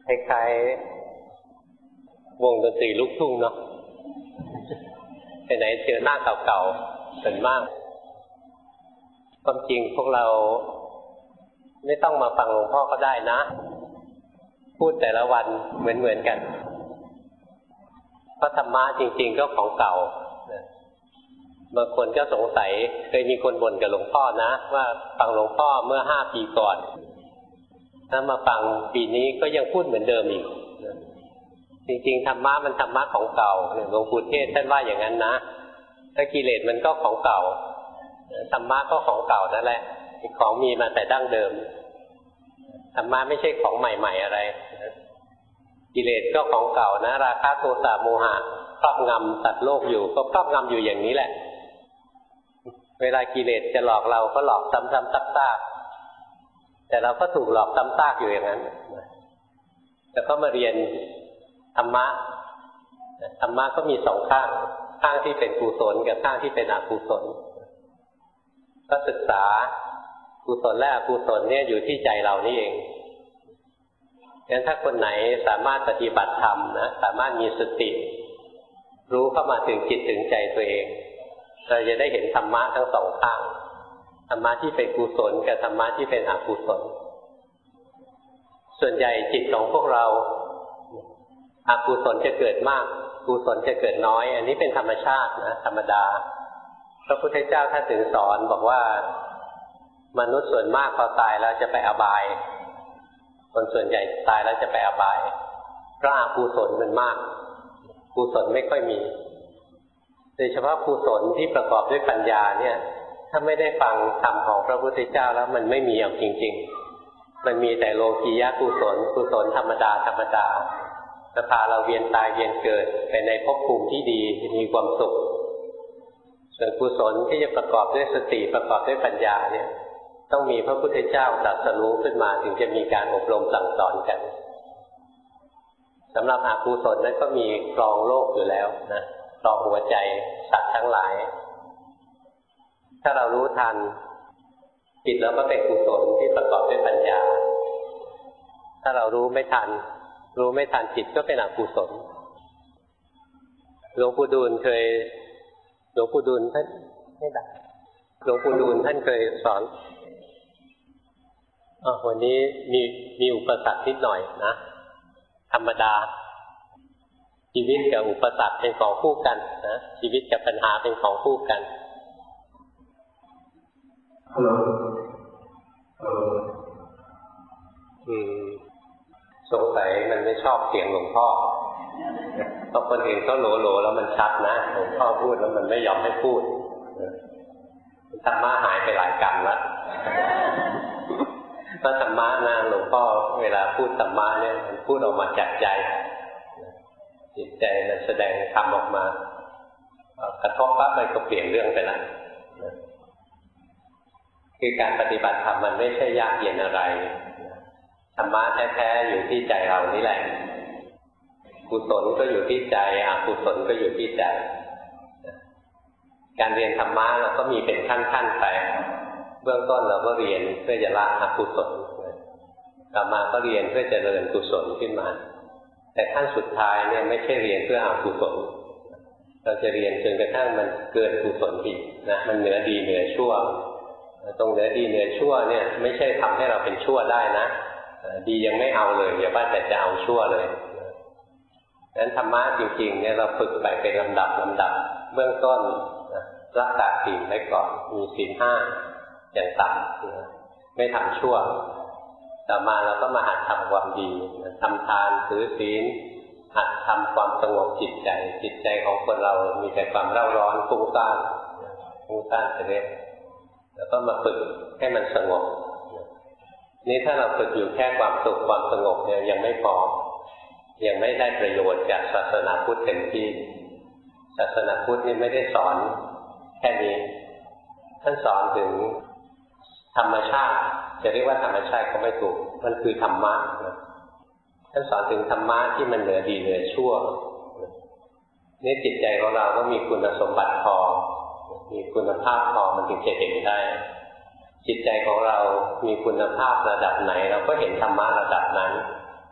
คล้ายๆวงดนตรีลูกทุ่งเนาะไปไหนเจอหน้าเก่าๆส่วนมากความจริงพวกเราไม่ต้องมาฟังหลวงพ่อก็ได้นะพูดแต่ละวันเหมือนกันเพราะธรรมะจริงๆก็ของเก่าบางคนก็สงสัยเคยมีคนบ่นกับหลวงพ่อนะว่าฟังหลวงพ่อเมื่อ5 ปีก่อนถ้ามาฟังปีนี้ก็ยังพูดเหมือนเดิมอีกจริงๆธรรมะมันธรรมะของเก่าหลวงปู่เทศท่านว่าอย่างนั้นนะถ้ากิเลสมันก็ของเก่าธรรมะก็ของเก่านั่นแหละของมีมาแต่ดั้งเดิมธรรมะไม่ใช่ของใหม่ๆอะไรกิเลสก็ของเก่านะราคะโทสะโมหะครอบงำสัตว์โลกอยู่ก็ครอบงำอยู่อย่างนี้แหละเวลากิเลสจะหลอกเราก็หลอกซ้ำๆซากๆแต่เราก็ถูกหลอกซ้ำซากอยู่อย่างนั้นแต่ก็มาเรียนธรรมะก็มีสองข้างที่เป็นกุศลกับข้างที่เป็นอกุศลก็ศึกษากุศลและอกุศลเนี่ยอยู่ที่ใจเรานี่เองงั้นถ้าคนไหนสามารถปฏิบัติธรรมนะสามารถมีสติรู้เข้ามาถึงจิตถึงใจตัวเองเราจะได้เห็นธรรมะทั้งสองข้างธรรมะที่เป็นกุศลกับธรรมะที่เป็นอกุศลส่วนใหญ่จิตของพวกเราอกุศลจะเกิดมากกุศลจะเกิดน้อยอันนี้เป็นธรรมชาตินะธรรมดาพระพุทธเจ้าท่านถึงสอนบอกว่ามนุษย์ส่วนมากพอตายแล้วจะไปอบายคนส่วนใหญ่ตายแล้วจะไปอบายเพราะอกุศลมันมากกุศลไม่ค่อยมีโดยเฉพาะกุศลที่ประกอบด้วยปัญญาเนี่ยถ้าไม่ได้ฟังธรรมของพระพุทธเจ้าแล้วมันไม่มีอย่างจริงๆมันมีแต่โลกียะกุศลธรรมดาจะพาเราเวียนตายเวียนเกิดไปในภพภูมิที่ดีมีความสุขส่วนกุศลที่จะประกอบด้วยสติประกอบด้วยปัญญาเนี่ยต้องมีพระพุทธเจ้าตรัสรู้ขึ้นมาถึงจะมีการอบรมสั่งสอนกันสำหรับอกุศลนั้นก็มีครองโลกอยู่แล้วนะครองหัวใจสัตว์ทั้งหลายถ้าเรารู้ทันจิตเราก็เป็นกุศลที่ประกอบด้วยปัญญาถ้าเรารู้ไม่ทันจิตก็เป็นอกุศลหลวงปู่ดูลท่านไม่ดังหลวงปู่ดูลท่านเคยสอนวันนี้มีอุปสรรคนิดหน่อยนะธรรมดาชีวิตกับอุปสรรคเป็นของคู่กันนะชีวิตกับปัญหาเป็นของคู่กันฮัลโหลสงสัยมันไม่ชอบเสียงหลวงพ่อเพราะคนอื่นเขาโหลแล้วมันชัดนะหลวงพ่อพูดแล้วมันไม่ยอมให้พูดธรรมะหายไปหลายกรรมแล้วเพราะธรรมะนะหลวงพ่อเวลาพูดธรรมะเนี่ยมันพูดออกมาจากใจจิตใจมันแสดงธรรมออกมากระทบปั๊บมันก็เปลี่ยนเรื่องไปแล้วคือการปฏิบัติธรรมมันไม่ใช่ยากเย็นอะไรธรรมะแท้ๆอยู่ที่ใจเรานี่แหละกุศลก็อยู่ที่ใจอกุศลก็อยู่ที่ใจการเรียนธรรมะเราก็มีเป็นขั้นๆไปเบื้องต้นเราก็เรียนเพื่อจะละอกุศลต่อมาก็เรียนเพื่อจะเจริญกุศลขึ้นมาแต่ขั้นสุดท้ายเนี่ยไม่ใช่เรียนเพื่ออกุศลเราจะเรียนจนกระทั่งมันเกินกุศลอีกนะมันเหนือดีเหนือชั่วตรงเหนือดีเหนือชั่วเนี่ยไม่ใช่ทำให้เราเป็นชั่วได้นะดียังไม่เอาเลยอย่าว่าแต่จะเอาชั่วเลยดังนั้นธรรมะจริงๆเนี่ยเราฝึกไปเป็นลำดับเบื้องต้นรักษาศีลไว้ก่อนมีศีล 5อย่างต่ำไม่ทำชั่วต่อมาเราก็มาหัดทำความดีทำทานถือศีลหัดทำความสงบจิตใจของคนเรามีแต่ความเร่าร้อนฟุ้งซ่านไปเรื่อยแล้วก็มาฝึกให้มันสงบนี่ถ้าเราฝึกอยู่แค่ความสุขความสงบเนี่ยยังไม่พอยังไม่ได้ประโยชน์จากศาสนาพุทธเต็มที่ศาสนาพุทธนี่ไม่ได้สอนแค่นี้ท่านสอนถึงธรรมชาติจะเรียกว่าธรรมชาติก็ไม่ถูกมันคือธรรมะท่านสอนถึงธรรมะที่มันเหนือดีเหนือชั่วนี่จิตใจของเราก็มีคุณสมบัติพอมีคุณภาพพอมันถึงจะเห็นได้จิตใจของเรามีคุณภาพระดับไหนเราก็เห็นธรรมะระดับนั้น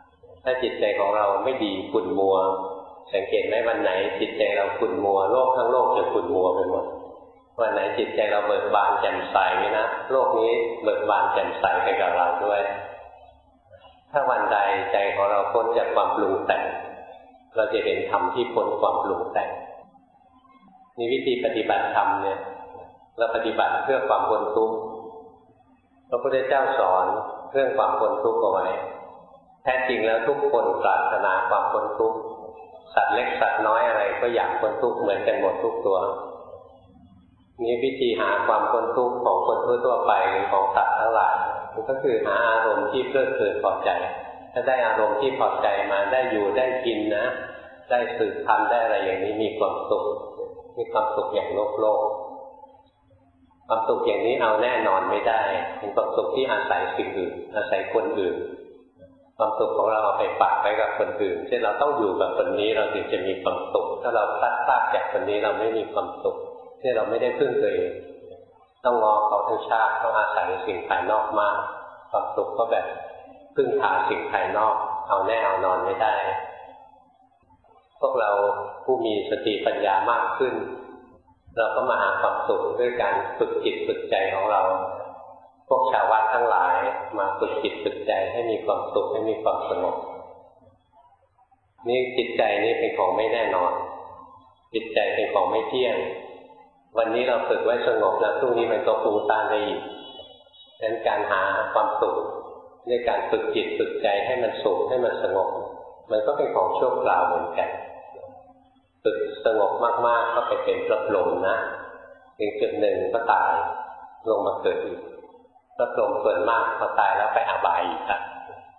ถ้าจิตใจของเราไม่ดีขุ่นมัวสังเกตไหมวันไหนจิตใจเราขุ่นมัวโลกทั้งโลกจะขุ่นมัวไปหมดวันไหนจิตใจเราเบิกบานแจ่มใสนะโลกนี้เบิกบานแจ่มใสไปกับเราด้วยถ้าวันใดใจของเราพ้นจากความปรุงแต่งเราจะเห็นธรรมที่พ้นความปรุงแต่งนี่วิธีปฏิบัติธรรมเนี่ยเราปฏิบัติเพื่อความพ้นทุกข์พระพุทธเจ้าสอนเรื่องความพ้นทุกข์เอาไว้แท้จริงแล้วทุกคนปรารถนาความพ้นทุกข์สัตว์เล็กสัตว์น้อยอะไรก็อยากพ้นทุกข์เหมือนกันหมดทุกตัวนี่วิธีหาความพ้นทุกข์ของคนทั่วไปหรือของสัตว์ทั้งหลายมันก็คือหาอารมณ์ที่เพลิดเพลินพอใจถ้าได้อารมณ์ที่พอใจมาได้อยู่ได้กินนะได้สืบพันธุ์ได้อะไรอย่างนี้มีความสุขมีความสุขอย่างโลกความสุขอย่างนี้เอาแน่นอนไม่ได้เป็นความสุขที่อาศัยสิ่งอื่นอาศัยคนอื่นความสุขของเราไปฝากไว้กับคนอื่นเช่นเราต้องอยู่กับคนนี้เราถึงจะมีความสุขถ้าเราพลาดจากคนนี้เราไม่มีความสุขที่เราไม่ได้พึ่งตัวเองต้องงอเขาทั้งชาติต้องอาศัยสิ่งภายนอกมากความสุขก็แบบพึ่งพาสิ่งภายนอกเอาแน่เอานอนไม่ได้พวกเราผู้มีสติปัญญามากขึ้นเราก็มาหาความสุขด้วยการฝึกจิตฝึกใจของเราพวกชาววัดทั้งหลายมาฝึกจิตฝึกใจให้มีความสุขให้มีความสงบนี่จิตใจนี่เป็นของไม่แน่นอนจิตใจเป็นของไม่เที่ยงวันนี้เราฝึกไว้สงบแล้วพรุ่งนี้มันก็ฟุ้งซ่านได้อีกดังนั้นการหาความสุขด้วยการฝึกจิตฝึกใจให้มันสุขให้มันสงบมันก็เป็นของชั่วคราวเหมือนกันฝึกสงบมากๆก็ไปเป็นพระพรหมนะถึงจุดหนึ่งก็ตายลงมาเกิดอีกพระพรหมส่วนมากพอตายแล้วไปอบายอีกครับ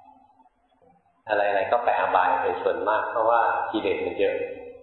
อะไรๆก็ไปอบายเป็นส่วนมากเพราะว่ากิเลสมันเยอะ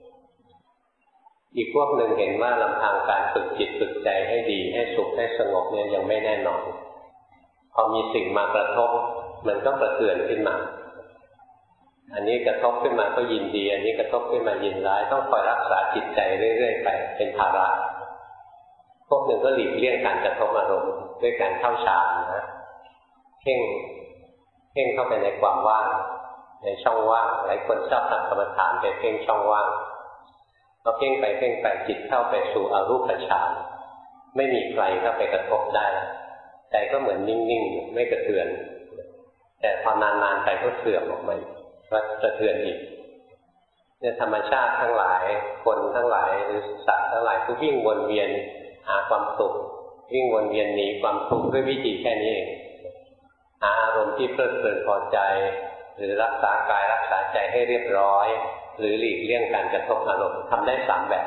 อีกพวกหนึ่งเห็นว่าลำพังการฝึกจิตฝึกใจให้ดีให้สุขให้สงบเนี่ยยังไม่แน่นอนพอมีสิ่งมากระทบมันก็กระเทือนขึ้นมาอันนี้กระทบขึ้นมาก็ยินดีอันนี้กระทบขึ้นมายินร้ายต้องคอยรักษาจิตใจเรื่อยๆไปเป็นภาระพวกหนึ่งก็หลีกเลี่ยงการกระทบอารมณ์ด้วยการเข้าฌานนะเพ่งเข้าไปในความว่างในช่องว่างหลายคนชอบทำกรรมฐานไปเพ่งช่องว่างพอเพ่งไปจิตเข้าไปสู่อรูปฌานไม่มีใครเข้าไปกระทบได้ใจก็เหมือนนิ่งๆไม่กระเทือนแต่พอนานๆไปก็เสื่อมออกมาก็กระเทือนอีกเนี่ยธรรมชาติทั้งหลายคนทั้งหลายหรือสัตว์ทั้งหลายก็วิ่งวนเวียนหาความสุขวิ่งวนเวียนหนีความทุกข์ด้วยวิธีแค่นี้เองหาอารมณ์ที่เพลิดเพลินพอใจหรือรักษากายรักษาใจให้เรียบร้อยหรือหลีกเลี่ยงการกระทบอารมณ์ทำได้3แบบ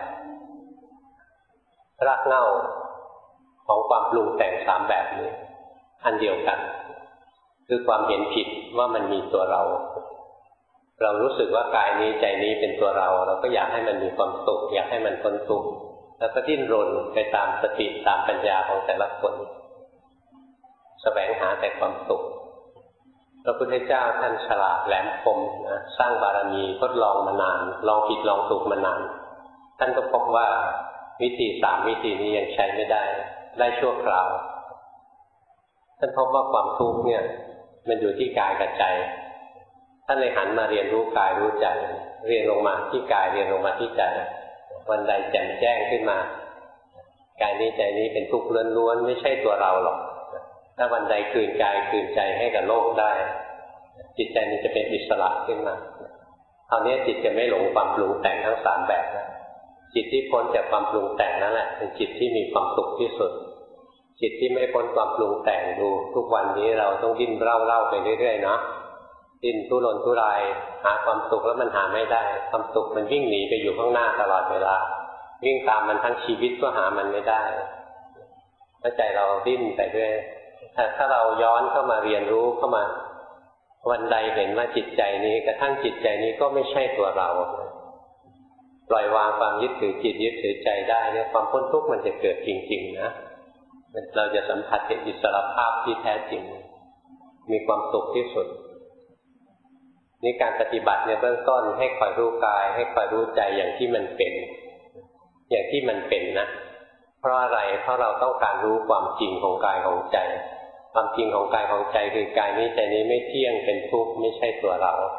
รากเหง้าของความปรุงแต่ง3แบบนี้อันเดียวกันคือความเห็นผิดว่ามันมีตัวเรารู้สึกว่ากายนี้ใจนี้เป็นตัวเราก็อยากให้มันมีความสุขอยากให้มันพ้นทุกข์แล้วก็ดิ้นรนไปตามสติตามปัญญาของแต่ละคนแสวงหาแต่ความสุขพระพุทธเจ้าท่านฉลาดแหลมคมนะสร้างบารมีทดลองมานานลองผิดลองถูกมานานท่านก็พบว่าวิธี3วิธีนี้ยังใช้ไม่ได้ชั่วคราวท่านพบว่าความทุกข์เนี่ยมันอยู่ที่กายกับใจท่านเลยหันมาเรียนรู้กายรู้ใจเรียนลงมาที่กายเรียนลงมาที่ใจวันใดแจ่มแจ้งขึ้นมากายนี้ใจนี้เป็นทุกข์ล้วนๆไม่ใช่ตัวเราหรอกถ้าวันใดคืนกายคืนใจให้กับโลกได้จิตใจมันจะเป็นอิสระขึ้นมาคราวนี้จิตจะไม่หลงความปรุงแต่งทั้ง3แบบนะจิตที่พ้นจากความปรุงแต่งนั่นแหละเป็นจิตที่มีความสุขที่สุดจิตที่ไม่พ้นความปรุงแต่งดูทุกวันนี้เราต้องดิ้นเร่าไปเรื่อยๆเนาะดิ้นทุรนทุรายหาความสุขแล้วมันหาไม่ได้ความสุขมันวิ่งหนีไปอยู่ข้างหน้าตลอดเวลาวิ่งตามมันทั้งชีวิตก็หามันไม่ได้ถ้าใจเราดิ้นไปเรื่อยถ้าเราย้อนเข้ามาเรียนรู้เข้ามาวันใดเห็นว่าจิตใจนี้กระทั่งจิตใจนี้ก็ไม่ใช่ตัวเราปล่อยวางความยึดถือจิตยึดถือใจได้เนี่ยความพ้นทุกข์มันจะเกิดจริงๆนะเราจะสัมผัสกับอิสรภาพที่แท้จริงมีความสุขที่สุดนี่การปฏิบัติในเบื้องต้นให้คอยรู้กายให้คอยรู้ใจอย่างที่มันเป็นอย่างที่มันเป็นนะเพราะอะไรเพราะเราต้องการรู้ความจริงของกายของใจความจริงของกายของใจคือกายนี้ใจนี้ไม่เที่ยงเป็นทุกข์ไม่ใช่ตัวเรา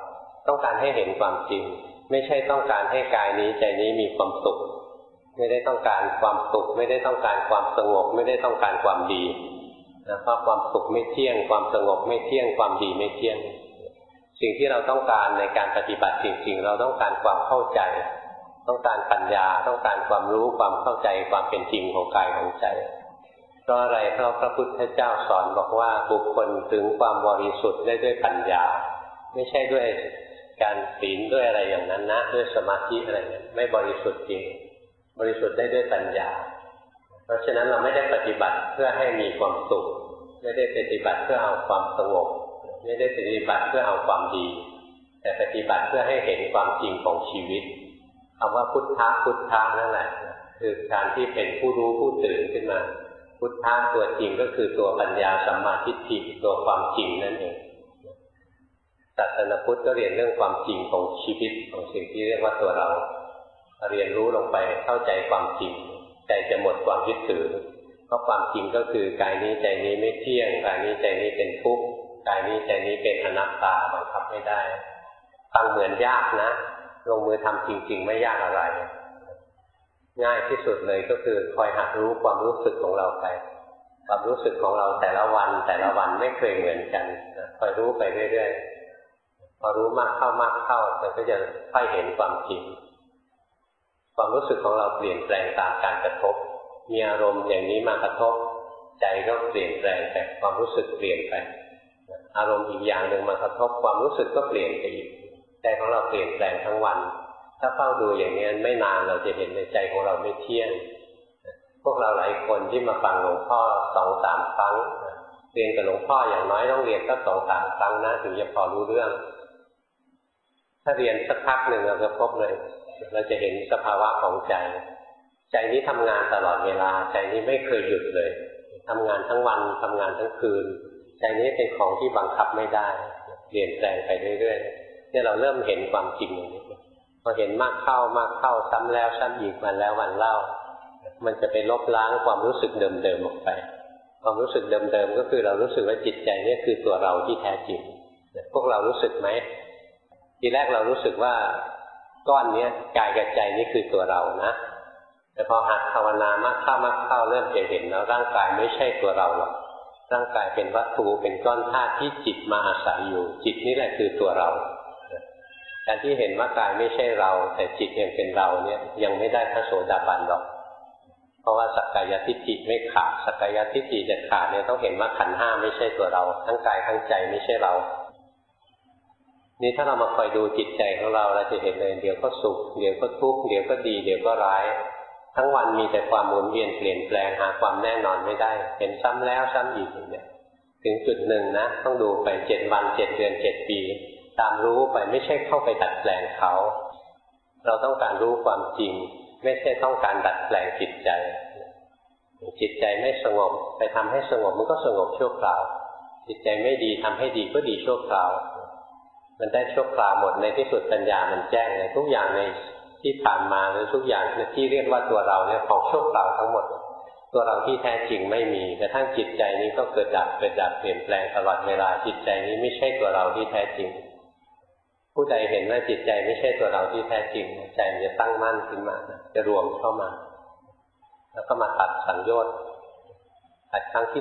ต้องการให้เห็นความจริงไม่ใช่ต้องการให้กายนี้ใจนี้มีความสุขไม่ได้ต้องการความสุขไม่ได้ต้องการความสงบไม่ได้ต้องการความดีนะเพราะความสุขไม่เที่ยงความสงบไม่เที่ยงความดีไม่เที่ยงสิ่งที่เราต้องการในการปฏิบัติจริงๆเราต้องการความเข้าใจต้องการปัญญาต้องการความรู้ความเข้าใจความเป็นจริงของกายของใจเพราะอะไรเพราะพระพุทธเจ้าสอนบอกว่าบุคคลถึงความบริสุทธิ์ได้ด้วยปัญญาไม่ใช่ด้วยการศีลด้วยอะไรอย่างนั้นนะด้วยสมาธิอะไรนั้นไม่บริสุทธิ์จริงบริสุทธิ์ได้ด้วยปัญญาเพราะฉะนั้นเราไม่ได้ปฏิบัติเพื่อให้มีความสุขไม่ได้ปฏิบัติเพื่อเอาความสงบไม่ได้ปฏิบัติเพื่อเอาความดีแต่ปฏิบัติเพื่อให้เห็นความจริงของชีวิตคำว่าพุทธะพุทธะนั่นแหละคือการที่เป็นผู้รู้ผู้ตื่นขึ้นมาพุทธะตัวจริงก็คือตัวปัญญาสัมมาทิฏฐิตัวความจริงนั่นเองศาสนาพุทธก็เรียนเรื่องความจริงของชีวิตของสิ่งที่เรียกว่าตัวเราเรียนรู้ลงไปเข้าใจความจริงใจจะหมดความยึดถือเพราะความจริงก็คือกายนี้ใจนี้ไม่เที่ยงกายนี้ใจนี้เป็นทุกข์กายนี้ใจนี้เป็นอนัตตาบังคับไม่ได้ฟังเหมือนยากนะลงมือทำจริงๆไม่ยากอะไรง่ายที่สุดเลยก็คือคอยหัดรู้ความรู้สึกของเราไปความรู้สึกของเราแต่ละวันไม่เคยเหมือนกันคอยรู้ไปเรื่อยๆพอรู้มากเข้ามันก็จะค่อยเห็นความจริงความรู้สึกของเราเปลี่ยนแปลงตามการกระทบมีอารมณ์อย่างนี้มากระทบใจก็เปลี่ยนแปลงไปความรู้สึกเปลี่ยนไปอารมณ์อีกอย่างหนึ่งมากระทบความรู้สึกก็เปลี่ยนไปอีกใจของเราเปลี่ยนแปลงทั้งวันถ้าเฝ้าดูอย่างนี้ไม่นานเราจะเห็นในใจของเราไม่เที่ยงพวกเราหลายคนที่มาฟังหลวงพ่อ 2-3 ครั้งเรียนกับหลวงพ่ออย่างน้อยต้องเรียนสัก 2-3 ครั้งนะถึงจะพอรู้เรื่องถ้าเรียนสักพักหนึ่งเราจะพบเลยเราจะเห็นสภาวะของใจใจนี้ทำงานตลอดเวลาใจนี้ไม่เคยหยุดเลยทำงานทั้งวันทำงานทั้งคืนใจนี้เป็นของที่บังคับไม่ได้เปลี่ยนแปลงไปเรื่อยๆเนี่ยเราเริ่มเห็นความจริงอย่างนี้พอเห็นมากเข้าซ้ำแล้วซ้ำอีกวันแล้ววันเล่ามันจะไปลบล้างความรู้สึกเดิมๆออกไปความรู้สึกเดิมๆก็คือเรารู้สึกว่าจิตใจนี่คือตัวเราที่แท้จริงพวกเรารู้สึกไหมทีแรกเรารู้สึกว่าก้อนนี้กายกับใจนี่คือตัวเรานะแต่พอหัดภาวนามากเข้าเริ่มจะเห็นแล้วร่างกายไม่ใช่ตัวเราหรอกร่างกายเป็นวัตถุเป็นก้อนธาตุที่จิตมาอาศัยอยู่จิตนี่แหละคือตัวเราการที่เห็นว่ากายไม่ใช่เราแต่จิตยังเป็นเราเนี่ยยังไม่ได้พระโสดาบันหรอกเพราะว่าสักกายทิฏฐิไม่ขาดสักกายทิฏฐิจะขาดเนี่ยต้องเห็นว่าขันธ์ห้าไม่ใช่ตัวเราทั้งกายทั้งใจไม่ใช่เรานี่ถ้าเรามาคอยดูจิตใจของเราเราจะเห็นเลยเดี๋ยวก็สุขเดี๋ยวก็ทุกข์เดี๋ยวก็ดีเดี๋ยวก็ร้ายทั้งวันมีแต่ความหมุนเวียนเปลี่ยนแปลงหาความแน่นอนไม่ได้เห็นซ้ำแล้วซ้ำอีกอย่างเนี้ยถึงจุดหนึ่งนะต้องดูไป7 วัน 7 เดือน 7 ปีตามรู้ไปไม่ใช่เข้าไปดัดแปลงเขาเราต้องการรู้ความจริงไม่ใช่ต้องการดัดแปลงจิตใจจิตใจไม่สงบไปทำให้สงบมันก็สงบชั่วคราวจิตใจไม่ดีทำให้ดีก็ดีชั่วคราวมันได้ชั่วคราวหมดในที่สุดปัญญามันแจ้งเลยทุกอย่างในที่ผ่านมาหรือทุกอย่างที่เรียกว่าตัวเราเนี่ยของชั่วคราวทั้งหมดตัวเราที่แท้จริงไม่มีกระทั่งจิตใจนี้ก็เกิดดับเปลี่ยนแปลงตลอดเวลาจิตใจนี้ไม่ใช่ตัวเราที่แท้จริงผู้ใดเห็นว่าจิตใจไม่ใช่ตัวเราที่แท้จริงใจมันจะตั้งมั่นขึ้นมาจะรวมเข้ามาแล้วก็มาตัดสังโยชน์ตัดครั้งที่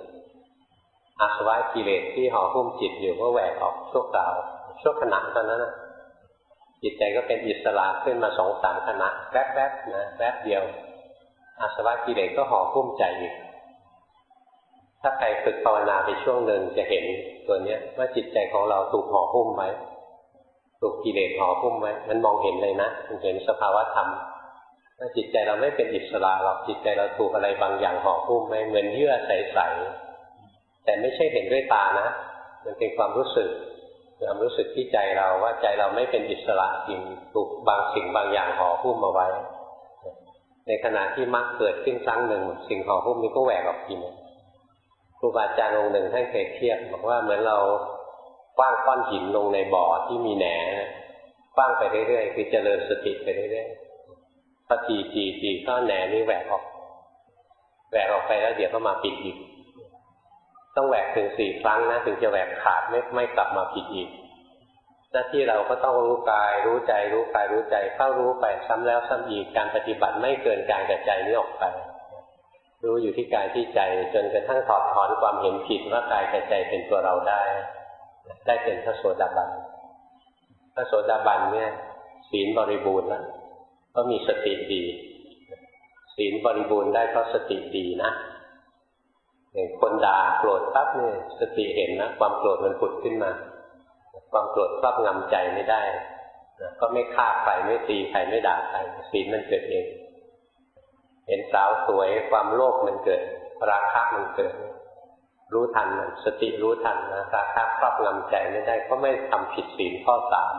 1อาสวะกิเลสที่ห่อหุ้มจิตอยู่ก็แหวกออกชั่วคราวชั่วขณะเท่านั้นนะจิตใจก็เป็นอิสระขึ้นมา 2-3 ขณะแวบๆนะแวบเดียวอาสวะกิเลสก็ห่อหุ้มใจอีกถ้าใครฝึกภาวนาไปช่วงหนึ่งจะเห็นตัวเนี้ยว่าจิตใจของเราถูกห่อหุ้มไว้ถูกกิเลสห่อหุ้มไว้มันมองเห็นเลยนะมันเห็นสภาวะธรรมว่าจิตใจเราไม่เป็นอิสระหรอกจิตใจเราถูกอะไรบางอย่างห่อหุ้มไว้เหมือนเยื่อใสๆแต่ไม่ใช่เห็นด้วยตานะมันเป็นความรู้สึกที่ใจเราว่าใจเราไม่เป็นอิสระจริงถูกบางสิ่งบางอย่างห่อหุ้มเอาไว้ในขณะที่มรรคเกิดขึ้นครั้งหนึ่งสิ่งห่อหุ้มนี้ก็แหวกออกทีนึงครูบาอาจารย์องค์หนึ่งท่านเคยเทียบบอกว่าเหมือนเราคว้างก้อนหินลงในบ่อที่มีแหนคว้างไปเรื่อยๆคือเจริญสติไปเรื่อยๆพอทีก้อนแหนนี้แหวกออกไปแล้วเดี๋ยวก็มาปิดอีกต้องแหวกถึง4 ครั้งนะถึงจะแหวกขาดไม่กลับมาปิดอีกหน้าที่เราก็ต้องรู้กายรู้ใจรู้กายรู้ใจเข้ารู้ไปซ้ำแล้วซ้ำอีกการปฏิบัติไม่เกินกายกับใจนี้ออกไปรู้อยู่ที่กายที่ใจจนกระทั่งถอดถอนความเห็นผิดว่ากายกับใจเป็นตัวเราได้เป็นพระโสดาบันพระโสดาบันเนี่ยศีลบริบูรณ์แล้วก็มีสติดีศีลบริบูรณ์ได้เพราะสติดีนะอย่างคนด่าโกรธปั๊บเนี่ยสติเห็นนะความโกรธมันผุดขึ้นมาความโกรธครอบงำใจไม่ได้ก็ไม่ฆ่าใครไม่ตีใครไม่ด่าใครศีลมันเกิดเองเห็นสาวสวยความโลภมันเกิดราคะมันเกิดรู้ทันมันสติรู้ทันนะราคะครอบงำใจไม่ได้ก็ไม่ทำผิดศีลข้อ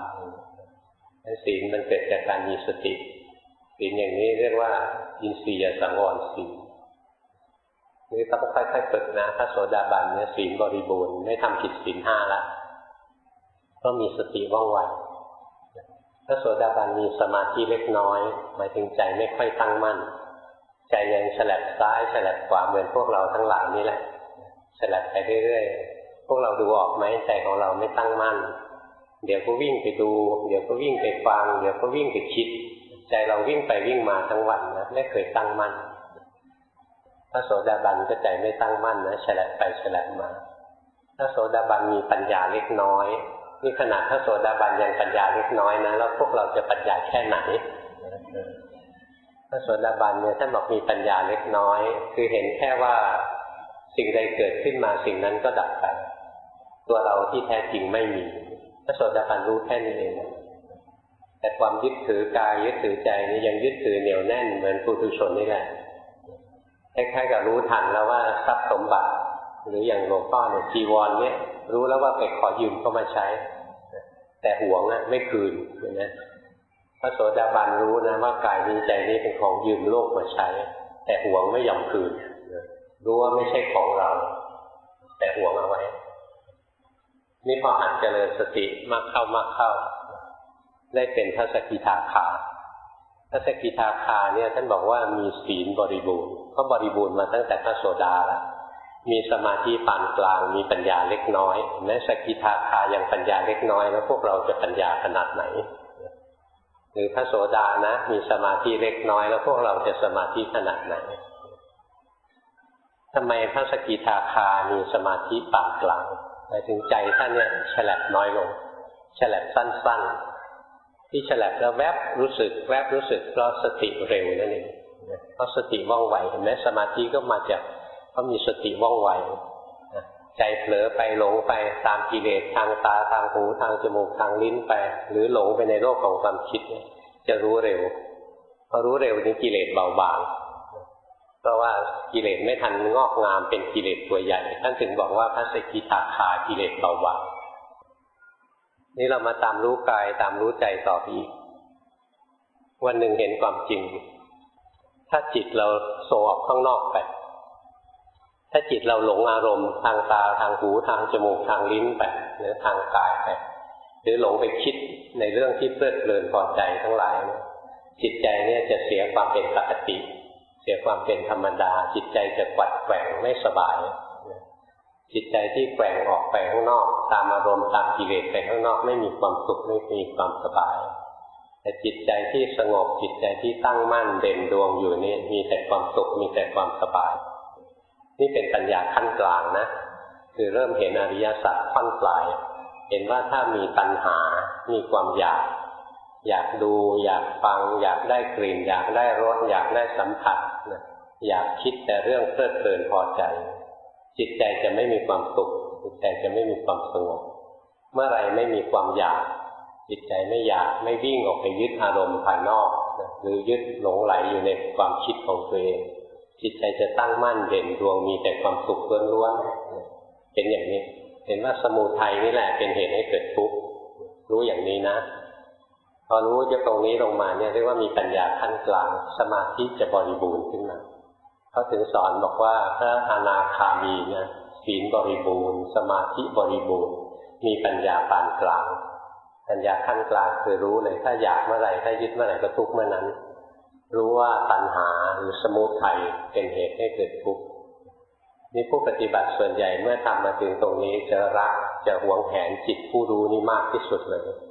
3ศีลมันเกิดจากการมีสติศีลอย่างนี้เรียกว่าอินทรียสังวรศีลนี่ต้องค่อยๆฝึกนะพระโสดาบันเนี่ยศีลบริบูรณ์ไม่ทำผิดศีล5ละก็มีสติว่องไวพระโสดาบันมีสมาธิเล็กน้อยหมายถึงใจไม่ค่อยตั้งมั่นใจยังฉลับซ้ายฉลับขวาเหมือนพวกเราทั้งหลายนี่แหละฉลับไปเรื่อยๆพวกเราดูออกไหมใจของเราไม่ตั้งมั่นเดี๋ยวก็วิ่งไปดูเดี๋ยวก็วิ่งไปฟังเดี๋ยวก็วิ่งไปคิดใจเราวิ่งไปวิ่งมาทั้งวันนะไม่เคยตั้งมั่นพระโสดาบันก็ใจไม่ตั้งมั่นนะฉลับไปฉลับมาพระโสดาบันมีปัญญาเล็กน้อยนี่ขนาดพระโสดาบันยังปัญญาเล็กน้อยนะแล้วพวกเราจะปัญญาแค่ไหนพระโสดาบันเนี่ยท่านบอกมีปัญญาเล็กน้อยคือเห็นแค่ว่าสิ่งใดเกิดขึ้นมาสิ่งนั้นก็ดับไปตัวเราที่แท้จริงไม่มีพระโสดาบันรู้แค่นี้เองแต่ความยึดถือกายยึดถือใจนี่ยังยึดถือเหนียวแน่นเหมือนปุถุชนนี่แหละคล้ายๆกับรู้ทันแล้วว่าทรัพย์สมบัติหรืออย่างหลวงพ่อเนี่ยจีวรเนี่ยรู้แล้วว่าไปขอยืมเข้ามาใช้แต่หวงอ่ะไม่คืนเห็นไหมพระโสดาบันรู้นะว่ากายนี้ใจนี้เป็นของยืมโลกมาใช้แต่หวงไม่ยอมคืนรู้ว่าไม่ใช่ของเราแต่หวงเอาไว้นี่พอหัดเจริญสติมากเข้าได้เป็นพระสกิทาคาพระสกิทาคาเนี่ยท่านบอกว่ามีศีลบริบูรณ์ก็บริบูรณ์มาตั้งแต่พระโสดาแล้วมีสมาธิปานกลางมีปัญญาเล็กน้อยแม้สกิทาคายังปัญญาเล็กน้อยแล้วพวกเราจะปัญญาขนาดไหนหรือพระโสดานะมีสมาธิเล็กน้อยแล้วพวกเราจะสมาธิขนาดไหนทำไมพระสกิทาคามีสมาธิปานกลางหมายถึงใจท่านเนี่ยฉลับน้อยลงฉลับสั้นๆที่ฉลับแล้วแวบรู้สึกแวบรู้สึกเพราะสติเร็วนั่นเองเพราะสติว่องไวเห็นไหมสมาธิก็มาจากเพราะมีสติว่องไวใจเผลอไปหลงไปตามกิเลสทางตาทางหูทางจมูกทางลิ้นไปหรือหลงไปในโลกของความคิดจะรู้เร็วพอรู้เร็วนี้กิเลสเบาบางเพราะว่ากิเลสไม่ทันงอกงามเป็นกิเลสตัวใหญ่ท่านถึงบอกว่าพระสกิทาคากิเลสเบาบางนี่เรามาตามรู้กายตามรู้ใจต่ออีกวันหนึ่งเห็นความจริงถ้าจิตเราโส่ออกข้างนอกไปถ้าจิตเราหลงอารมณ์ทางตาทางหูทางจมูกทางลิ้นไปหรือทางกายไปหรือหลงไปคิดในเรื่องที่เพลิดเพลินพอใจทั้งหลายจิตใจเนี่ยจะเสียความเป็นปกติเสียความเป็นธรรมดาจิตใจจะกวัดแกว่งไม่สบายจิตใจที่แกว่งออกไปข้างนอกตามอารมณ์ตามกิเลสไปข้างนอกไม่มีความสุขไม่มีความสบายแต่จิตใจที่สงบจิตใจที่ตั้งมั่นเด่นดวงอยู่นี่มีแต่ความสุขมีแต่ความสบายนี่เป็นปัญญาขั้นกลางนะคือเริ่มเห็นอริยสัจขั้นปลายเห็นว่าถ้ามีตัณหามีความอยากดูอยากฟังอยากได้กลิ่นอยากได้รสอยากได้สัมผัสอยากคิดแต่เรื่องเพลิดเพลินพอใจจิตใจจะไม่มีความสุขจิตใจจะไม่มีความสงบเมื่อไรไม่มีความอยากจิตใจไม่อยากไม่วิ่งออกไปยึดอารมณ์ภายนอกหรือยึดหลงไหลอยู่ในความคิดของตัวเองจิตใจจะตั้งมั่นเด่นดวงมีแต่ความสุขล้วนๆเป็นอย่างนี้เห็นว่าสมุทัยนี่แหละเป็นเหตุให้เกิดทุกข์รู้อย่างนี้นะพอรู้จากตรงนี้ลงมาเนี่ยเรียกว่ามีปัญญาขั้นกลางสมาธิจะบริบูรณ์ขึ้นมาเขาถึงสอนบอกว่าพระอนาคามีเนี่ยศีลบริบูรณ์สมาธิบริบูรณ์มีปัญญาปานกลางปัญญาขั้นกลางคือรู้เลยถ้าอยากเมื่อไหร่ถ้ายึดเมื่อไหร่ก็ทุกข์เมื่อนั้นรู้ว่าตัณหาหรือสมุทัยเป็นเหตุให้เกิดทุกข์นี่ผู้ปฏิบัติส่วนใหญ่เมื่อทำมาถึงตรงนี้จะรักจะหวงแหนจิตผู้รู้นี่มากที่สุดเลย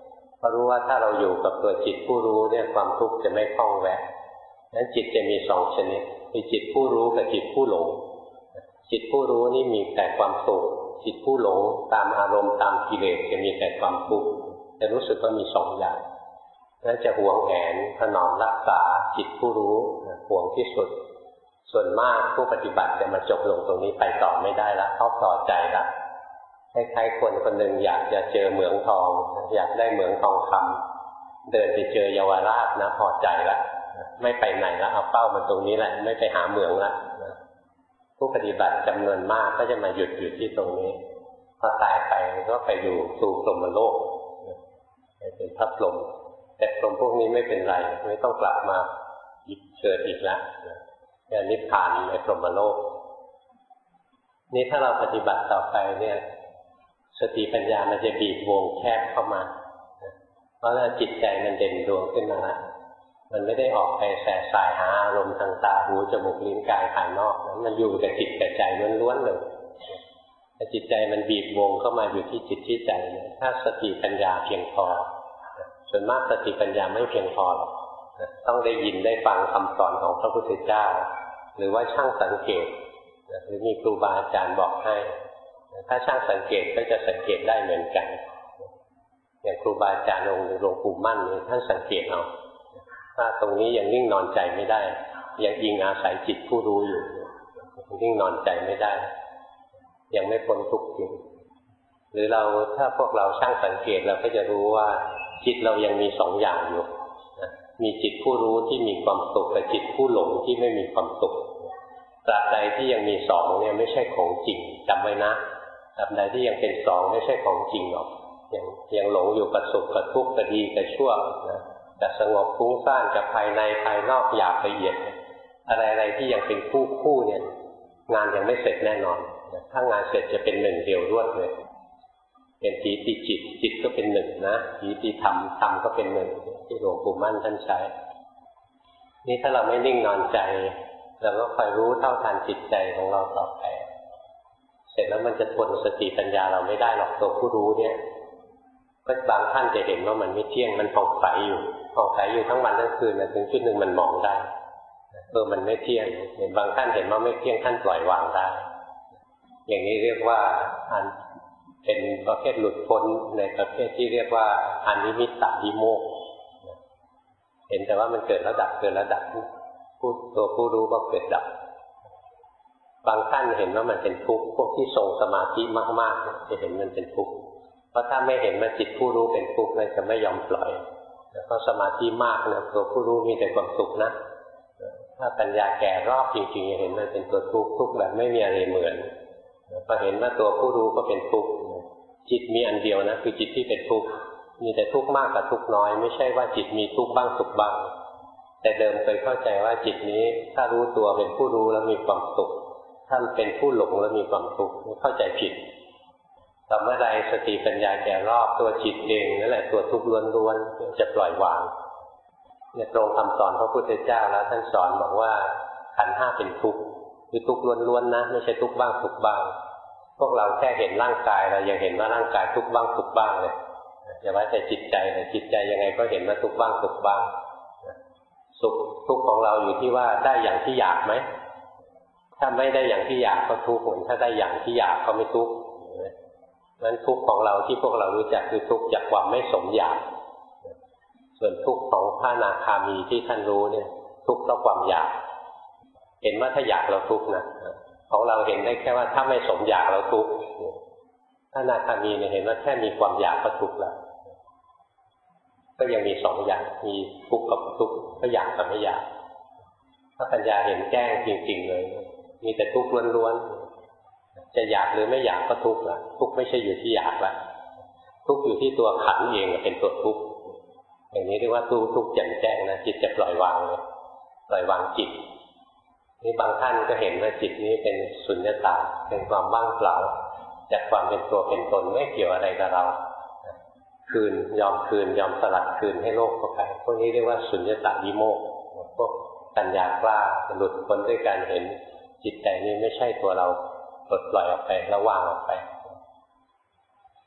ราะรู้ว่าถ้าเราอยู่กับตัวจิตผู้รู้เนี่ยความทุกข์จะไม่คล้องแวะนั้นจิตจะมี2 ชนิดคือจิตผู้รู้กับจิตผู้หลงจิตผู้รู้นี่มีแต่ความสุขจิตผู้หลงตามอารมณ์ตามกิเลสจะมีแต่ความทุกข์จะรู้สึกว่ามี2 อย่างนั้นจะหวงแหนถนอมรักษาจิตผู้รู้ห่วงที่สุดส่วนมากผู้ปฏิบัติจะมาจบลงตรงนี้ไปต่อไม่ได้ละเขาพอใจละคล้ายๆคนคนหนึ่งอยากจะเจอเหมืองทองอยากได้เหมืองทองคำเดินไปเจอเยาวราชนะพอใจละไม่ไปไหนละเอาเป้ามันตรงนี้แหละไม่ไปหาเหมืองละผู้ปฏิบัติจำนวนมากก็จะมาหยุดอยู่ที่ตรงนี้พอตายไปก็ไปอยู่สู่พรหมโลกเป็นพระพรหมแต่พรหมพวกนี้ไม่เป็นไรไม่ต้องกลับมาเกิดอีกแล้วนิพพานในพรหมโลกนี่ถ้าเราปฏิบัติต่อไปเนี่ยสติปัญญามันจะบีบวงแคบเข้ามาเพราะว่าจิตใจมันเด่นดวงขึ้นมาแล้วมันไม่ได้ออกไปแสสายหาอารมณ์ทางตาหูจมูกลิ้นกายภายนอกมันอยู่กับจิตกับใจล้วนๆเลยถ้าจิตใจมันบีบวงเข้ามาอยู่ที่จิตที่ใจถ้าสติปัญญาเพียงพอส่วนมากสติปัญญาไม่เพียงพอหรอกต้องได้ยินได้ฟังคำสอนของพระพุทธเจ้าหรือว่าช่างสังเกตหรือมีครูบาอาจารย์บอกให้ถ้าช่างสังเกตก็จะสังเกตได้เหมือนกันอย่างครูบาอาจารย์องค์หลวงปู่มั่นท่านสังเกตเอาถ้าตรงนี้ยังนิ่งนอนใจไม่ได้ยังอิงอาศัยจิตผู้รู้อยู่นิ่งนอนใจไม่ได้ยังไม่พ้นทุกข์อยู่หรือเราถ้าพวกเราช่างสังเกตเราก็จะรู้ว่าจิตเรายังมี2 อย่างอยู่มีจิตผู้รู้ที่มีความสุขกับจิตผู้หลงที่ไม่มีความสุขตราบใดที่ยังมี2เนี่ยไม่ใช่ของจริงจำไว้นะตราบใดที่ยังเป็น2ไม่ใช่ของจริงหรอกยังหลงอยู่กับสุขกับทุกข์กับดีกับชั่วนะจะสงบฟุ้งซ่านจะภายในภายนอกหยาบละเอียดอะไรที่ยังเป็นคู่เนี่ยงานยังไม่เสร็จแน่นอนถ้างานเสร็จจะเป็นหนึ่งเดียวรวดเลยเป็นถีติจิตจิตก็เป็นหนึ่งนะถีติธรรมธรรมก็เป็นหนึ่งที่หลวงปู่มั่นท่านใช้นี่ถ้าเราไม่นิ่งนอนใจเราก็คอยรู้เท่าทันจิตใจของเราต่อไปเสร็จแล้วมันจะทนสติปัญญาเราไม่ได้หรอกตัวผู้รู้เนี่ยก็บางท่านจะเห็นว่ามันไม่เที่ยงมันผ่องใสอยู่ทั้งวันทั้งคืนถึงจุดหนึ่งมันมองได้มันไม่เที่ยงเห็นบางท่านเห็นว่าไม่เที่ยงท่านปล่อยวางได้อย่างนี้เรียกว่าเป็นประเภทหลุดพ้นในประเภทที่เรียกว่าอนิมิตตวิโมกข์เห็นแต่ว่ามันเกิดแล้วดับตัวผู้รู้ก็เกิดดับบางท่านเห็นว่ามันเป็นทุกข์พวกที่ทรงสมาธิมากๆจะเห็นมันเป็นทุกข์เพราะถ้าไม่เห็นว่าจิตผู้รู้เป็นทุกข์เลยจะไม่ยอมปล่อยแล้วก็สมาธิมากนะตัวผู้รู้มีแต่ความสุขนะถ้าปัญญาแก่รอบจริงๆเห็นมันเป็นตัวทุกข์แบบไม่มีอะไรเหมือนพอเห็นว่าตัวผู้รู้ก็เป็นทุกข์จิตมีอันเดียวนะคือจิตที่เป็นทุกข์มีแต่ทุกข์มากกับทุกข์น้อยไม่ใช่ว่าจิตมีทุกข์บ้างสุขบ้างแต่เดิมเคยเข้าใจว่าจิตนี้ถ้ารู้ตัวเป็นผู้รู้แล้วมีความสุขถ้าเป็นผู้หลงแล้วมีความทุกข์เข้าใจผิดแต่เมื่อใดสติปัญญาแก่รอบตัวจิตเองนั่นแหละตัวทุกข์ล้วนๆจะปล่อยวางเนี่ยตรงคำสอนพระพุทธเจ้าแล้วท่านสอนบอกว่าขันธ์ 5เป็นทุกข์คือทุกข์ล้วนๆนะไม่ใช่ทุกข์บ้างสุขบ้างพวกเราแค่เห็นร่างกายเรายังเห็นว่าร่างกายทุกข์บ้างสุขบ้างเลยอย่าว่าแต่จิตใจเลยจิตใจยังไงก็เห็นว่าทุกข์บ้างสุขบ้างสุขทุกข์ของเราอยู่ที่ว่าได้อย่างที่อยากไหมถ้าไม่ได้อย่างที่อยากก็ทุกข์ถ้าได้อย่างที่อยากก็ไม่ทุกข์นั้นทุกข์ของเราที่พวกเรารู้จักคือทุกข์จากความไม่สมอยากส่วนทุกข์ของพระอนาคามีที่ท่านรู้เนี่ยทุกข์เพราะความอยากเห็นว่าถ้าอยากเราทุกข์นะของเราเห็นได้แค่ว่าถ้าไม่สมอยากเราทุกข์พระอนาคามีเนี่ยเห็นว่าแค่มีความอยากก็ทุกข์แล้วก็ยังมี2 อย่างมีทุกข์กับทุกข์ก็อยากกับไม่อยากถ้าปัญญาเห็นแจ้งจริงๆเลยมีแต่ทุกข์ล้วนๆจะอยากหรือไม่อยากก็ทุกข์ละทุกข์ไม่ใช่อยู่ที่อยากละทุกข์อยู่ที่ตัวขันธ์เองเป็นตัวทุกข์อย่างนี้เรียกว่าทุกข์แจ่มแจ้งนะจิตจะปล่อยวางเลยปล่อยวางจิตนี่บางท่านก็เห็นว่าจิตนี้เป็นสุญญตาเป็นความว่างเปล่าจากความเป็นตัวเป็นตนไม่เกี่ยวอะไรกับเรายอมสลัดคืนให้โลกเข้าไปพวกนี้เรียกว่าสุญญตาวิโมกข์พวกปัญญากล้าหลุดพ้นด้วยการเห็นจิตใจนี้ไม่ใช่ตัวเราปลดปล่อยออกไปแล้ววางออกไป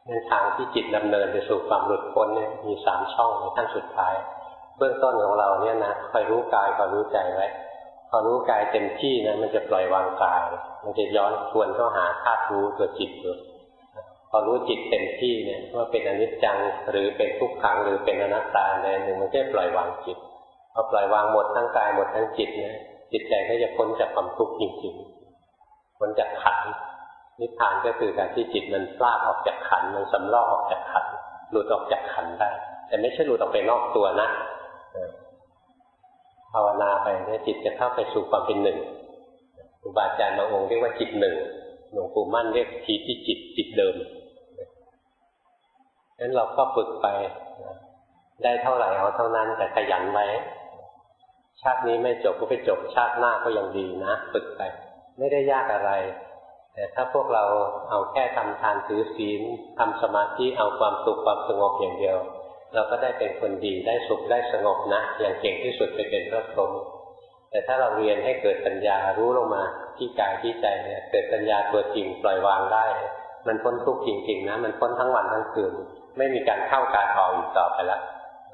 งั้นทางที่จิตดำเนินไปสู่ความหลุดพ้นเนี่ยมี3 ช่องในขั้นสุดท้ายเบื้องต้นของเราเนี่ยนะคอยรู้กายคอยรู้ใจไว้พอรู้กายเต็มที่นะมันจะปล่อยวางกายมันจะย้อนทวนเข้าหาธาตุรู้ตัวจิตอยู่พอรู้จิตเต็มที่เนี่ยว่าเป็นอนิจจังหรือเป็นทุกขังหรือเป็นอนัตตาอะไรหนึ่งมันจะปล่อยวางจิตพอปล่อยวางหมดทั้งกายหมดทั้งจิตเนี่ยจิตใจก็จะพ้นจากความทุกข์จริงๆพ้นจากขันธ์นิพพานก็คือการที่จิตมันพลากออกจากขันธ์มันสำรอกออกจากขันธ์หลุดออกจากขันธ์ได้แต่ไม่ใช่หลุดออกไปนอกตัวนะภาวนาไปเนี่ยจิตจะเข้าไปสู่ความเป็นหนึ่งครูบาอาจารย์บางองค์เรียกว่าจิตหนึ่งหลวงปู่มั่นเรียกทีที่จิตเดิมงั้นเราก็ฝึกไปได้เท่าไหร่เอาเท่านั้นแต่ขยันไว้ชาตินี้ไม่จบก็ไปจบชาติหน้าก็ยังดีนะฝึกไปไม่ได้ยากอะไรแต่ถ้าพวกเราเอาแค่ทำทานถือศีลทำสมาธิเอาความสุขความสงบอย่างเดียวเราก็ได้เป็นคนดีได้สุขได้สงบนะอย่างเก่งที่สุดไปเป็นพระพรหมแต่ถ้าเราเรียนให้เกิดปัญญารู้ลงมาที่กายที่ใจเนี่ยเกิดปัญญาตัวจริงปล่อยวางได้มันพ้นทุกข์จริงๆนะมันพ้นทั้งวันทั้งคืนไม่มีการเข้าการออกอีกต่อไปแล้ว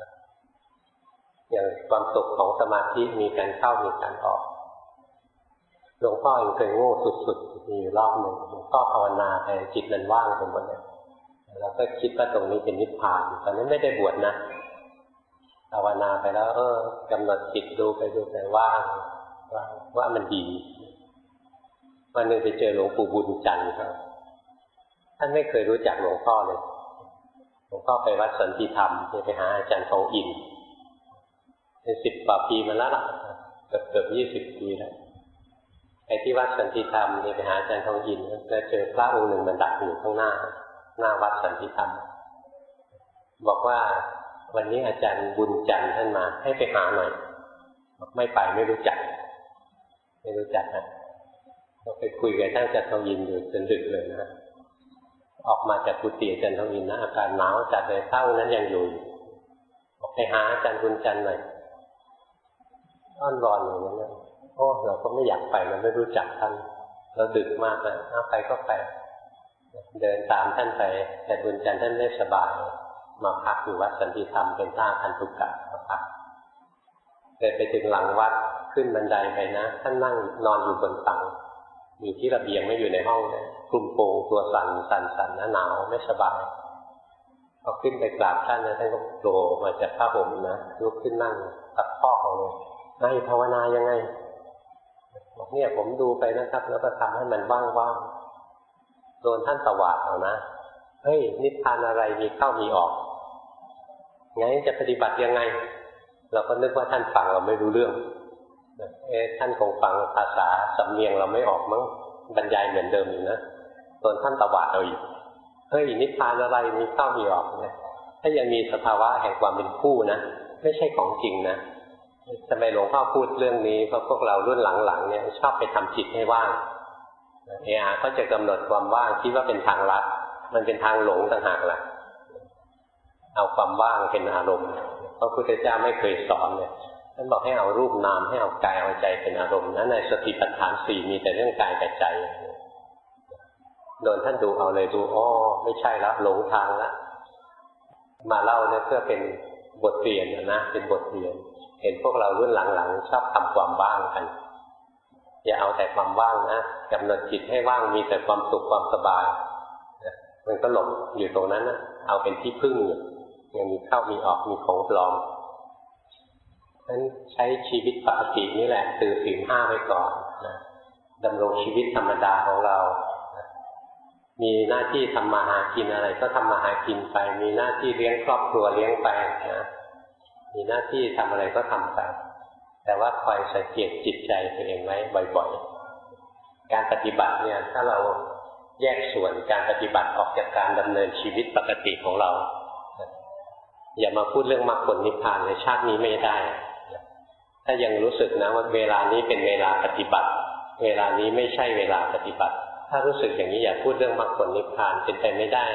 อย่างความสุขของสมาธิมีการเข้ามีการออกหลวงพ่อเองเคยโง่สุดๆมีรอบหนึ่งหลวงพ่อภาวนาไปจิตมันว่างไปหมดเลยแล้วก็คิดว่าตรงนี้เป็นนิพพานตอนนั้นไม่ได้บวชนะภาวนาไปแล้วกำหนดจิตดูไปว่างว่ามันดีวันหนึ่งไปเจอหลวงปู่บุญจันทร์ครับท่านไม่เคยรู้จักหลวงพ่อเลยหลวงพ่อไปวัดสันติธรรมไปหาอาจารย์ทองอินเป็น10 กว่าปีมาแล้วล่ะเกือบ20 ปีแล้วไปที่วัดสันติธรรมไปหาอาจารย์ทองอินแล้วเจอพระองค์หนึ่งมันดักอยู่ข้างหน้าวัดสันติธรรมบอกว่าวันนี้อาจารย์บุญจันทร์ท่านมาให้ไปหาหน่อยไม่ไปไม่รู้จักนะเราไปคุยกับท่านอาจารย์ทองอินอยู่จนดึกเลยนะออกมาจากกุฏิอาจารย์ทองอินนะอาการหนาวจัดเลยเท่านั้นยังอยู่บอกไปหาอาจารย์บุญจันทร์หน่อยอ้อนวอนอย่างนั้นนะเราก็ไม่อยากไปเราไม่รู้จักท่านเราดึกมากนะไปก็ไปเดินตามท่านไปแต่บุญจันทร์ท่านไม่สบายมาพักอยู่วัดสันติธรรมเป็นท่าพันธุกะมาพักเดินไปถึงหลังวัดขึ้นบันไดไปนะท่านนั่งนอนอยู่บนตังอยู่ที่ระเบียงไม่อยู่ในห้องนะคลุมโปงตัวสั่นนะหนาวไม่สบายพอขึ้นไปกราบท่านนะท่านก็โผล่มาจากผ้าห่มนะลุกขึ้นนั่งตัดข้อของเลยให้ภาวนายังไงบอกเนี่ยผมดูไปนะครับแล้วก็ทำให้มันว่างๆโดนท่านตวาดเอานะเฮ้ยนิพพานอะไรมีเข้ามีออกงั้นจะปฏิบัติยังไงเราก็นึกว่าท่านฟังเราไม่รู้เรื่องท่านคงฟังภาษาสำเนียงเราไม่ออกมั้งบรรยายเหมือนเดิมอยู่นะโดนท่านตวาดเอาอีกเฮ้ยนิพพานอะไรมีเข้ามีออกนะถ้ายังมีสภาวะแห่งความเป็นคู่นะไม่ใช่ของจริงนะทำไมหลวงพ่อพูดเรื่องนี้เพราะพวกเรารุ่นหลังๆเนี่ยชอบไปทำจิตให้ว่างก็จะกำหนดความว่างคิดว่าเป็นทางลัดมันเป็นทางหลงต่างหากล่ะเอาความว่างเป็นอารมณ์พระพุทธเจ้าไม่เคยสอนเลยท่านบอกให้เอารูปนามให้เอากายเอาใจเป็นอารมณ์นั้นในสติปัฏฐาน4มีแต่เรื่องกายกับใจโดนท่านดูเอาเลยดูไม่ใช่แล้วหลงทางแล้วมาเล่าเนี่ยเพื่อเป็นบทเรียนนะเป็นบทเรียนเห็นพวกเรารุ่นหลังๆชอบทำความว่างกันอย่าเอาแต่ความว่างนะกำหนดจิตให้ว่างมีแต่ความสุขความสบายมันก็หลบอยู่ตรงนั้นนะเอาเป็นที่พึ่งยังมีเข้ามีออกมีของปลอมนั้นใช้ชีวิตปกตินี่แหละถือศีล 5ไว้ก่อนนะดำรงชีวิตธรรมดาของเรามีหน้าที่ทำมาหากินอะไรก็ทำมาหากินไปมีหน้าที่เลี้ยงครอบครัวเลี้ยงไปนะมีหน้าที่ทำอะไรก็ทำไปแต่ว่าคอยสังเกตจิตใจตัวเองไว้บ่อยๆการปฏิบัติเนี่ยถ้าเราแยกส่วนการปฏิบัติออกจากการดำเนินชีวิตปกติของเราอย่ามาพูดเรื่องมรรคผลนิพพานในชาตินี้ไม่ได้ถ้ายังรู้สึกนะว่าเวลานี้เป็นเวลาปฏิบัติเวลานี้ไม่ใช่เวลาปฏิบัติถ้ารู้สึกอย่างนี้อย่าพูดเรื่องมรรคผลนิพพานเป็นไปไม่ได้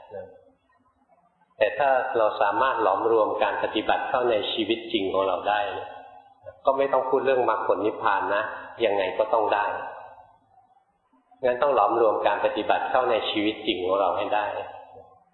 แต่ถ้าเราสามารถหลอมรวมการปฏิบัติเข้าในชีวิตจริงของเราได้ก็ไม่ต้องพูดเรื่องมรรคผลนิพพานนะยังไงก็ต้องได้งั้นต้องหลอมรวมการปฏิบัติเข้าในชีวิตจริงของเราให้ได้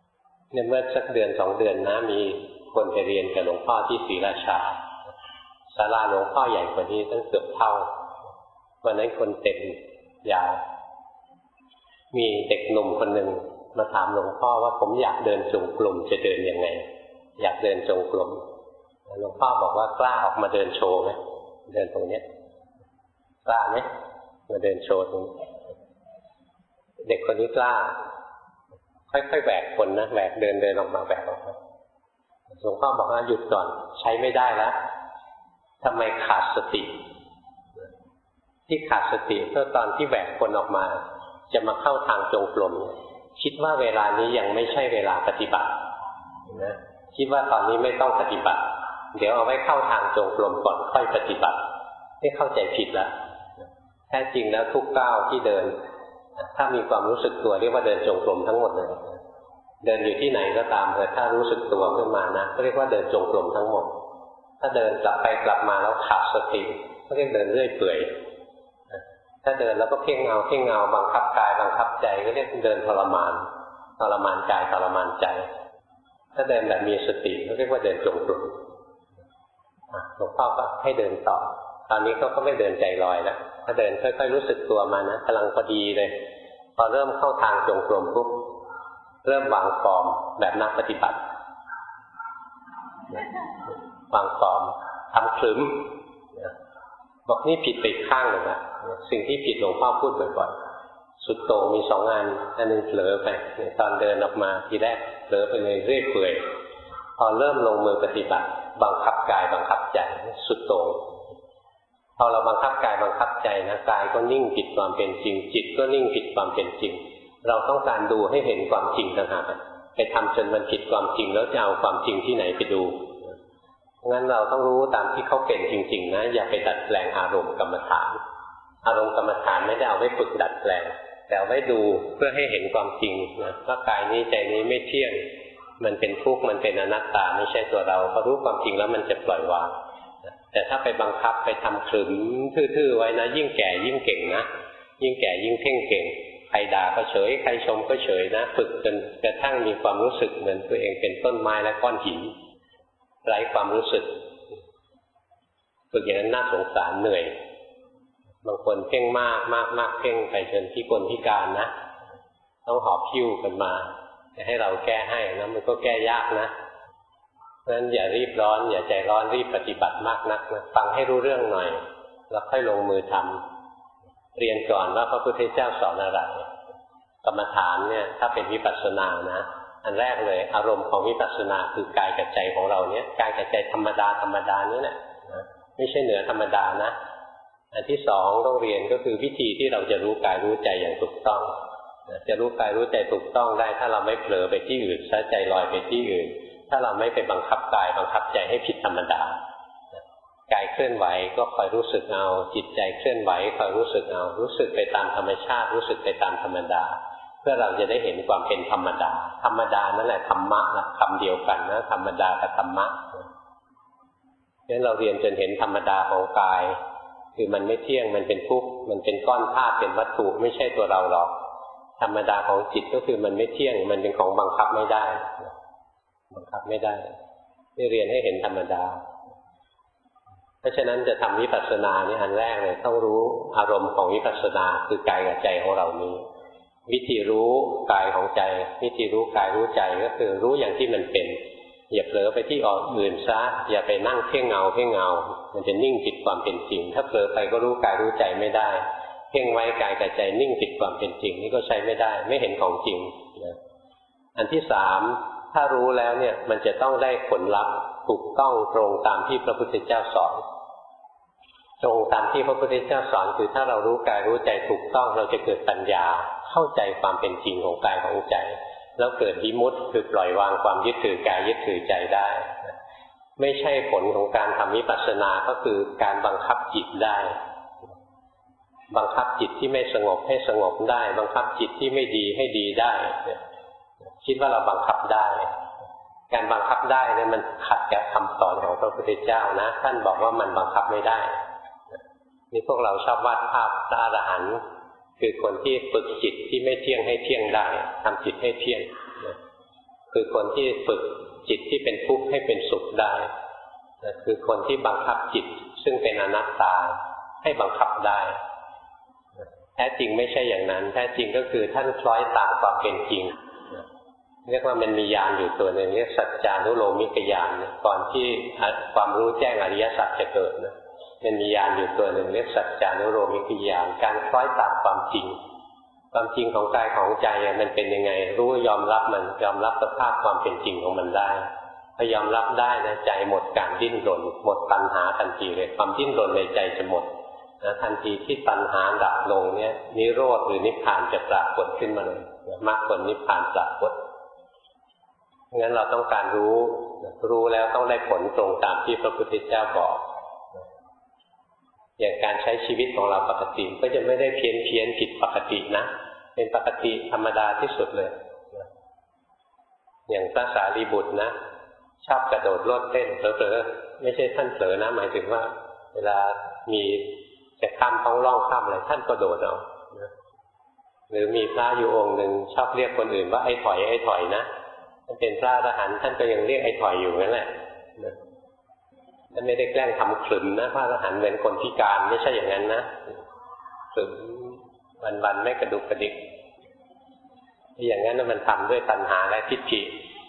เนี่ยเมื่อสักเดือน2 เดือนนะมีคนไปเรียนกับหลวงพ่อที่ศรีราชาศาลาหลวงพ่อใหญ่กว่านี้ตั้งเกือบเท่าวันนั้นคนเต็มยาวมีเด็กหนุ่มคนหนึ่งมาถามหลวงพ่อว่าผมอยากเดินจงกรมจะเดินยังไงอยากเดินจงกรมหลวงพ่อบอกว่ากล้าออกมาเดินโชว์ไหมเดินตรงนี้กล้าไหมมาเดินโชว์ตรงนี้เด็กคนนี้กล้าค่อยๆแบกคนนะแบกเดินออกมาแบกออกมาหลวงพ่อบอกว่าหยุดก่อนใช้ไม่ได้แล้วทำไมขาดสติที่ขาดสติเพราะตอนที่แบกคนออกมาจะมาเข้าทางจงกรมคิดว่าเวลานี้ยังไม่ใช่เวลาปฏิบัตินะคิดว่าตอนนี้ไม่ต้องปฏิบัติเดี๋ยวเอาไว้เข้าทางจงกรมก่อนค่อยปฏิบัติที่เข้าใจผิดแล้วแท้จริงแล้วทุกก้าวที่เดินถ้ามีความรู้สึกตัวเรียกว่าเดินจงกรมทั้งหมดเลยเดินอยู่ที่ไหนก็ตามแต่ถ้ารู้สึกตัวขึ้นมานะก็เรียกว่าเดินจงกรมทั้งหมดถ้าเดินกลับไปกลับมาแล้วขาดสติก็เรียกเดินเรื่อยเปื่อยถ้าเดินแล้วก็เพ่งเงาบังคับกายบังคับใจก็เรียกเดินทรมานกายทรมานใจถ้าเดินแบบมีสติก็เรียกว่าเดินจงกรมหลวงพ่อก็ให้เดินต่อตอนนี้เขาก็ไม่เดินใจลอยแล้วถ้าเดินค่อยๆรู้สึกตัวมานะกำลังพอดีเลยพอเริ่มเข้าทางจงกรมปุ๊บเริ่มวางฟอร์มแบบนักปฏิบัติวางฟอร์มทำคลึ้มบอกนี่ผิดไปข้างหนึ่งนะสิ่งที่ผิดหลวงพ่อพูดบ่อยๆสุดโต่งมี2 อันนึงเผลอไปตอนเดินออกมาทีแรกเผลอไปเลยเรื่อยเปื่อยพอเริ่มลงมือปฏิบัติบังคับกายบังคับใจสุดโต่งพอเราบังคับกายบังคับใจนะกายก็นิ่งผิดความเป็นจริงจิตก็นิ่งผิดความเป็นจริงเราต้องการดูให้เห็นความจริงต่างหากไปทำจนมันผิดความจริงแล้วจะเอาความจริงที่ไหนไปดูงั้นเราต้องรู้ตามที่เขาเป็นจริงๆนะอย่าไปดัดแปลงอารมณ์กรรมฐานอารมณ์กรรมฐานไม่ได้เอาไว้ฝึกดัดแปลงแต่เอาไว้ดูเพื่อให้เห็นความจริงนะว่ากายนี้ใจนี้ไม่เที่ยงมันเป็นทุกข์มันเป็นอนัตตาไม่ใช่ตัวเราพอรู้ความจริงแล้วมันจะปล่อยวางแต่ถ้าไปบังคับไปทำขรึมทื่อๆไว้นะยิ่งแก่ยิ่งเก่งนะยิ่งแก่ยิ่งเพ่งเก่งใครด่าก็เฉยใครชมก็เฉยนะฝึกจนกระทั่งมีความรู้สึกเหมือนตัวเองเป็นต้นไม้และก้อนหินไร้ความรู้สึกฝึกอย่างนั้นน่าสงสารเหนื่อยบางคนเพ่งมากเพ่งไปจนพิกลพิการนะต้องหอบหิ้วกันมาจะให้เราแก้ให้นะมันก็แก้ยากนะเพราะฉะนั้นอย่ารีบร้อนอย่าใจร้อนรีบปฏิบัติมากนักนะฟังให้รู้เรื่องหน่อยแล้วค่อยลงมือทำเรียนก่อนว่าพระพุทธเจ้าสอนอะไรกรรมฐานเนี่ยถ้าเป็นวิปัสสนานะอันแรกเลยอารมณ์ของวิปัสสนาคือกายกับใจของเราเนี่ยกายกับใจธรรมดานี่แหละไม่ใช่เหนือธรรมดานะอันที่สองต้องเรียนก็คือวิธีที่เราจะรู้กายรู้ใจอย่างถูกต้องจะรู้กายรู้ใจถูกต้องได้ถ้าเราไม่เผลอไปที่อื่นซะใจลอยไปที่อื่นถ้าเราไม่ไปบังคับกายบังคับใจให้ผิดธรรมดากายเคลื่อนไหวก็คอยรู้สึกเอาจิตใจเคลื่อนไหวคอยรู้สึกเอารู้สึกไปตามธรรมชาติรู้สึกไปตามธรรมดาเพื่อเราจะได้เห็นความเป็นธรรมดาธรรมดานั่นแหละธรรมะนะคำเดียวกันนะธรรมดากับธรรมะงั้นเราเรียนจนเห็นธรรมดาของกายคือมันไม่เที่ยงมันเป็นทุกข์มันเป็นก้อนธาตุเป็นวัตถุไม่ใช่ตัวเราหรอกธรรมดาของจิตก็คือมันไม่เที่ยงมันเป็นของบังคับไม่ได้บังคับไม่ได้ที่เรียนให้เห็นธรรมดาเพราะฉะนั้นจะทำวิปัสสนานี่อันแรกเลยต้องรู้อารมณ์ของวิปัสสนาคือกายกับใจของเรานี้วิธีรู้กายของใจวิธีรู้กายรู้ใจก็คือรู้อย่างที่มันเป็นอย่าเผลอไปที่อื่นซะอย่าไปนั่งเพ่งเงามันจะนิ่งผิดความเป็นจริงถ้าเผลอไปก็รู้กายรู้ใจไม่ได้เพ่งไว้กายกับใจนิ่งผิดความเป็นจริงนี่ก็ใช้ไม่ได้ไม่เห็นของจริงนะอันที่สามถ้ารู้แล้วเนี่ยมันจะต้องได้ผลลัพธ์ถูกต้องตรงตามที่พระพุทธเจ้าสอนตรงตามที่พระพุทธเจ้าสอนคือถ้าเรารู้กายรู้ใจถูกต้องเราจะเกิดปัญญาเข้าใจความเป็นจริงของกายของใจแล้วเกิดวิมุตติคือปล่อยวางความยึดถือกายยึดถือใจได้ไม่ใช่ผลของการทำวิปัสสนาก็คือการบังคับจิตได้บังคับจิตที่ไม่สงบให้สงบได้บังคับจิตที่ไม่ดีให้ดีได้คิดว่าเราบังคับได้การบังคับได้เนี่ยมันขัดกับคำสอนของพระพุทธเจ้านะท่านบอกว่ามันบังคับไม่ได้นี่พวกเราชอบวาดภาพพระอรหันต์คือคนที่ฝึกจิตที่ไม่เที่ยงให้เที่ยงได้ทำจิตให้เที่ยงคือคนที่ฝึกจิตที่เป็นทุกข์ให้เป็นสุขได้คือคนที่บังคับจิตซึ่งเป็นอนัตตาให้บังคับได้แท้จริงไม่ใช่อย่างนั้นแท้จริงก็คือท่านคล้อยตามความเป็นจริงเรียกว่ามันมีญาณอยู่ตัวหนึ่งเรียกสัจจานุโลมิกญาณก่อนที่ความรู้แจ้งอริยสัจจะเกิดนะมันมีญาณอยู่ตัวหนึ่งเรียกสัจจานุโลมิกญาณการคล้อยตามความจริงความจริงของกายของใจมันเป็นยังไงรู้ยอมรับมันยอมรับสภาพความเป็นจริงของมันได้พอยอมรับได้นะใจหมดการดิ้นรนหมดตัณหาทันทีเลยความดิ้นรนในใจจะหมดนะทันทีที่ตัณหาดับลงเนี่ยนิโรธหรือนิพพานจะปรากฏขึ้นมาเลยมรรคผลนิพพานปรากฏงั้นเราต้องการรู้แล้วต้องได้ผลตรงตามที่พระพุทธเจ้าบอกอย่างการใช้ชีวิตของเราปกติก็จะไม่ได้เพี้ยนผิดปกตินะเป็นปกติธรรมดาที่สุดเลยอย่างพระสารีบุตรนะชอบกระโดดโลดเต้นเผลอๆไม่ใช่ท่านเผลอนะหมายถึงว่าเวลามีจะข้ามท้องร่องข้ามอะไรท่านก็โดดเอาหรือมีพระอยู่องค์หนึ่งชอบเรียกคนอื่นว่าไอ้ถอยนะท่านเป็นพระอรหันต์ท่านก็ยังเรียกไอ้ถอยอยู่นั่นแหละท่านไม่ได้แกล้งทำขลุ่มนะพระอรหันต์เหมือนคนพิการไม่ใช่อย่างนั้นนะขลุ่มวันๆไม่กระดุกกระดิกอย่างนั้นมันทำด้วยตัณหาและทิฏฐิ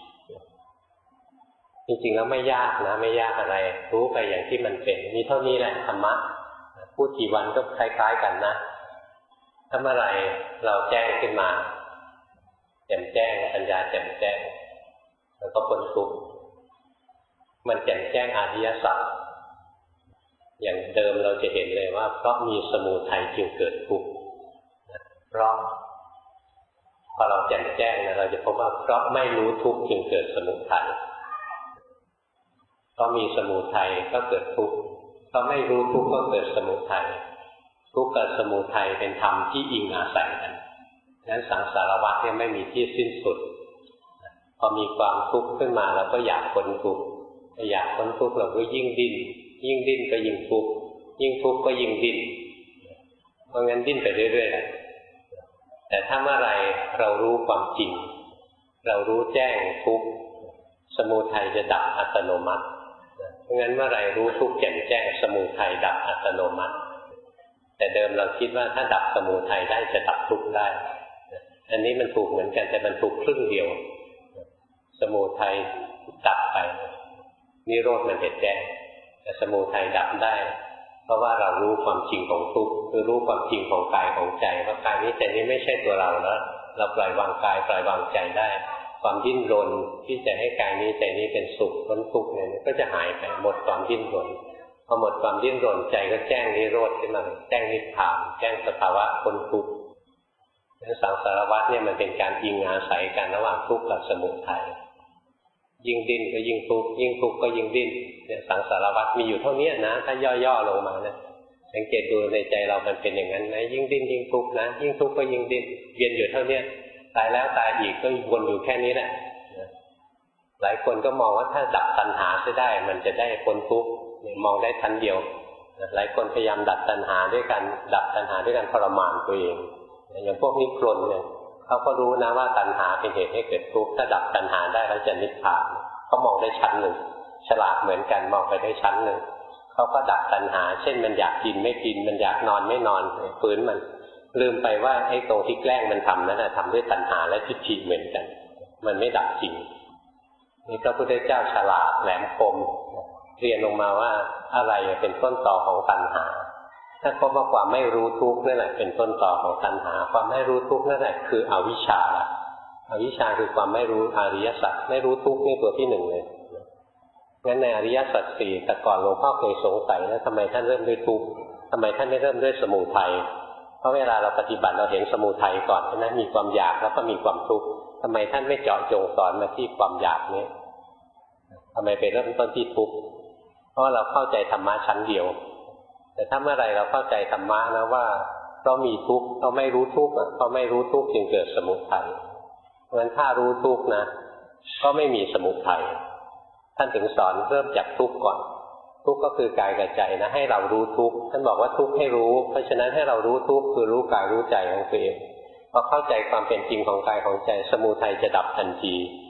จริงๆแล้วไม่ยากนะไม่ยากอะไรรู้ไปอย่างที่มันเป็นมีเท่านี้แหละธรรมะพูดกี่วันก็คล้ายๆกันนะถ้าเมื่อไหร่เราแจ้งขึ้นมาแจ่มแจ้งปัญญาแจ่มแจ้งแล้วก็พ้นทุกข์มันแจ่มแจ้งอริยสัจอย่างเดิมเราจะเห็นเลยว่าเพราะมีสมุทัยจึงเกิดทุกข์เพราะพอเราแจ่มแจ้งนะเราจะพบว่าเพราะไม่รู้ทุกข์จึงเกิดสมุทัยเพราะมีสมุทัยก็เกิดทุกข์เพราะไม่รู้ทุกข์ก็เกิดสมุทัยทุกข์กับสมุทัยเป็นธรรมที่อิงอาศัยกันงั้นสังสารวัฏเนี่ยไม่มีที่สิ้นสุดพอมีความทุกข์ขึ้นมาเราก็อยากพ้นทุกข์อยากพ้นทุกข์เราก็ยิ่งดิ้นก็ยิ่งทุกข์ยิ่งทุกข์ก็ยิ่งดิ้นเพราะงั้นดิ้นไปเรื่อยๆแต่ถ้าเมื่อไรเรารู้ความจริงเรารู้แจ้งทุกข์สมุทัยจะดับอัตโนมัติเพราะงั้นเมื่อไรรู้ทุกข์แจ่มแจ้งสมุทัยดับอัตโนมัติแต่เดิมเราคิดว่าถ้าดับสมุทัยได้จะดับทุกข์ได้อันนี้มันถูกเหมือนกันแต่มันถูกครึ่งเดียวสมุทัยดับไปนิโรธมันเห็นแจ้งแต่สมุทัยดับได้เพราะว่าเรารู้ความจริงของทุกข์คือรู้ความจริงของกายของใจว่ากายนี้ใจนี้ไม่ใช่ตัวเราแล้วเราปล่อยวางกายปล่อยวางใจได้ความดิ้นรนที่จะให้กายนี้ใจนี้เป็นสุขพ้นทุกข์เนี่ยก็จะหายไปหมดความดิ้นรนพอหมดความดิ้นรนใจก็แจ้งนิโรธขึ้นมาแจ้งนิพพานแจ้งสภาวะพ้นทุกข์สังสารวัฏเนี่ยมันเป็นการอิงอาศัยกันระหว่างทุกข์กับสมุทัยยิ่งดิ้นก็ยิ่งทุกข์ยิ่งทุกข์ก็ยิ่งดิ้นเนี่ยสังสารวัฏมีอยู่เท่านี้นะถ้าย่อๆลงมานะสังเกตดูในใจเรามันเป็นอย่างนั้นนะยิ่งดิ้นยิ่งทุกข์นะยิ่งทุกข์ก็ยิ่งดิ้นเวียนอยู่เท่านี้ตายแล้วตายอีกก็วนอยู่แค่นี้แหละหลายคนก็มองว่าถ้าดับตัณหาจะได้มันจะได้พ้นทุกข์มองได้ทันเดียวหลายคนพยายามดับตัณหาด้วยการทรมานตัวเองอย่างพวกนิครนเนี่ยเขาก็รู้นะว่าตัณหาเป็นเหตุให้เกิดทุกข์ถ้าดับตัณหาได้แล้วจะนิพพานเขามองได้ชั้นหนึ่งฉลาดเหมือนกันมองไปได้ชั้นหนึ่งเขาก็ดับตัณหาเช่นมันอยากกินไม่กินมันอยากนอนไม่นอนฝืนมันลืมไปว่าไอ้ตรงที่แกล้งมันทำนั้นนะทำด้วยตัณหาและทิฏฐิเหมือนกันมันไม่ดับจริงนี่พระพุทธเจ้าฉลาดแหลมคมเรียนลงมาว่าอะไรเป็นต้นตอของตัณหาถ้าพบว่าความไม่รู้ทุกข์นั่นแหละเป็นต้นตอของตัณหาความไม่รู้ทุกข์นั่นแหละคืออวิชชาละอวิชชาคือความไม่รู้อริยสัจไม่รู้ทุกข์นี่ตัวที่หนึ่งเลยงั้นในอริยสัจสี่แต่ก่อนหลวงพ่อเคยสงสัยนะทำไมท่านเริ่มด้วยทุกข์ทำไมท่านไม่เริ่มด้วยสมุทัยเพราะเวลาเราปฏิบัติเราเห็นสมุทัยก่อนนะมีความอยากแล้วก็มีความทุกข์ทำไมท่านไม่เจาะจงสอนมาที่ความอยากนี้ทำไมไปเริ่มต้นที่ทุกข์เพราะเราเข้าใจธรรมะชั้นเดียวแต่ถ้าเมื่อไรเราเข้าใจธรรมะนะว่าเรามีทุกข์เราไม่รู้ทุกข์เพราะไม่รู้ทุกข์จึงเกิดสมุทัยเพราะฉะนั้นถ้ารู้ทุกข์นะก็ไม่มีสมุทัยท่านถึงสอนเริ่มจากทุกข์ก่อนทุกข์ก็คือกายกับใจนะให้เรารู้ทุกข์ท่านบอกว่าทุกข์ให้รู้เพราะฉะนั้นให้เรารู้ทุกข์คือรู้กายรู้ใจของตัวเองพอเข้าใจความเป็นจริงของกายของใจสมุทัยจะดับทันที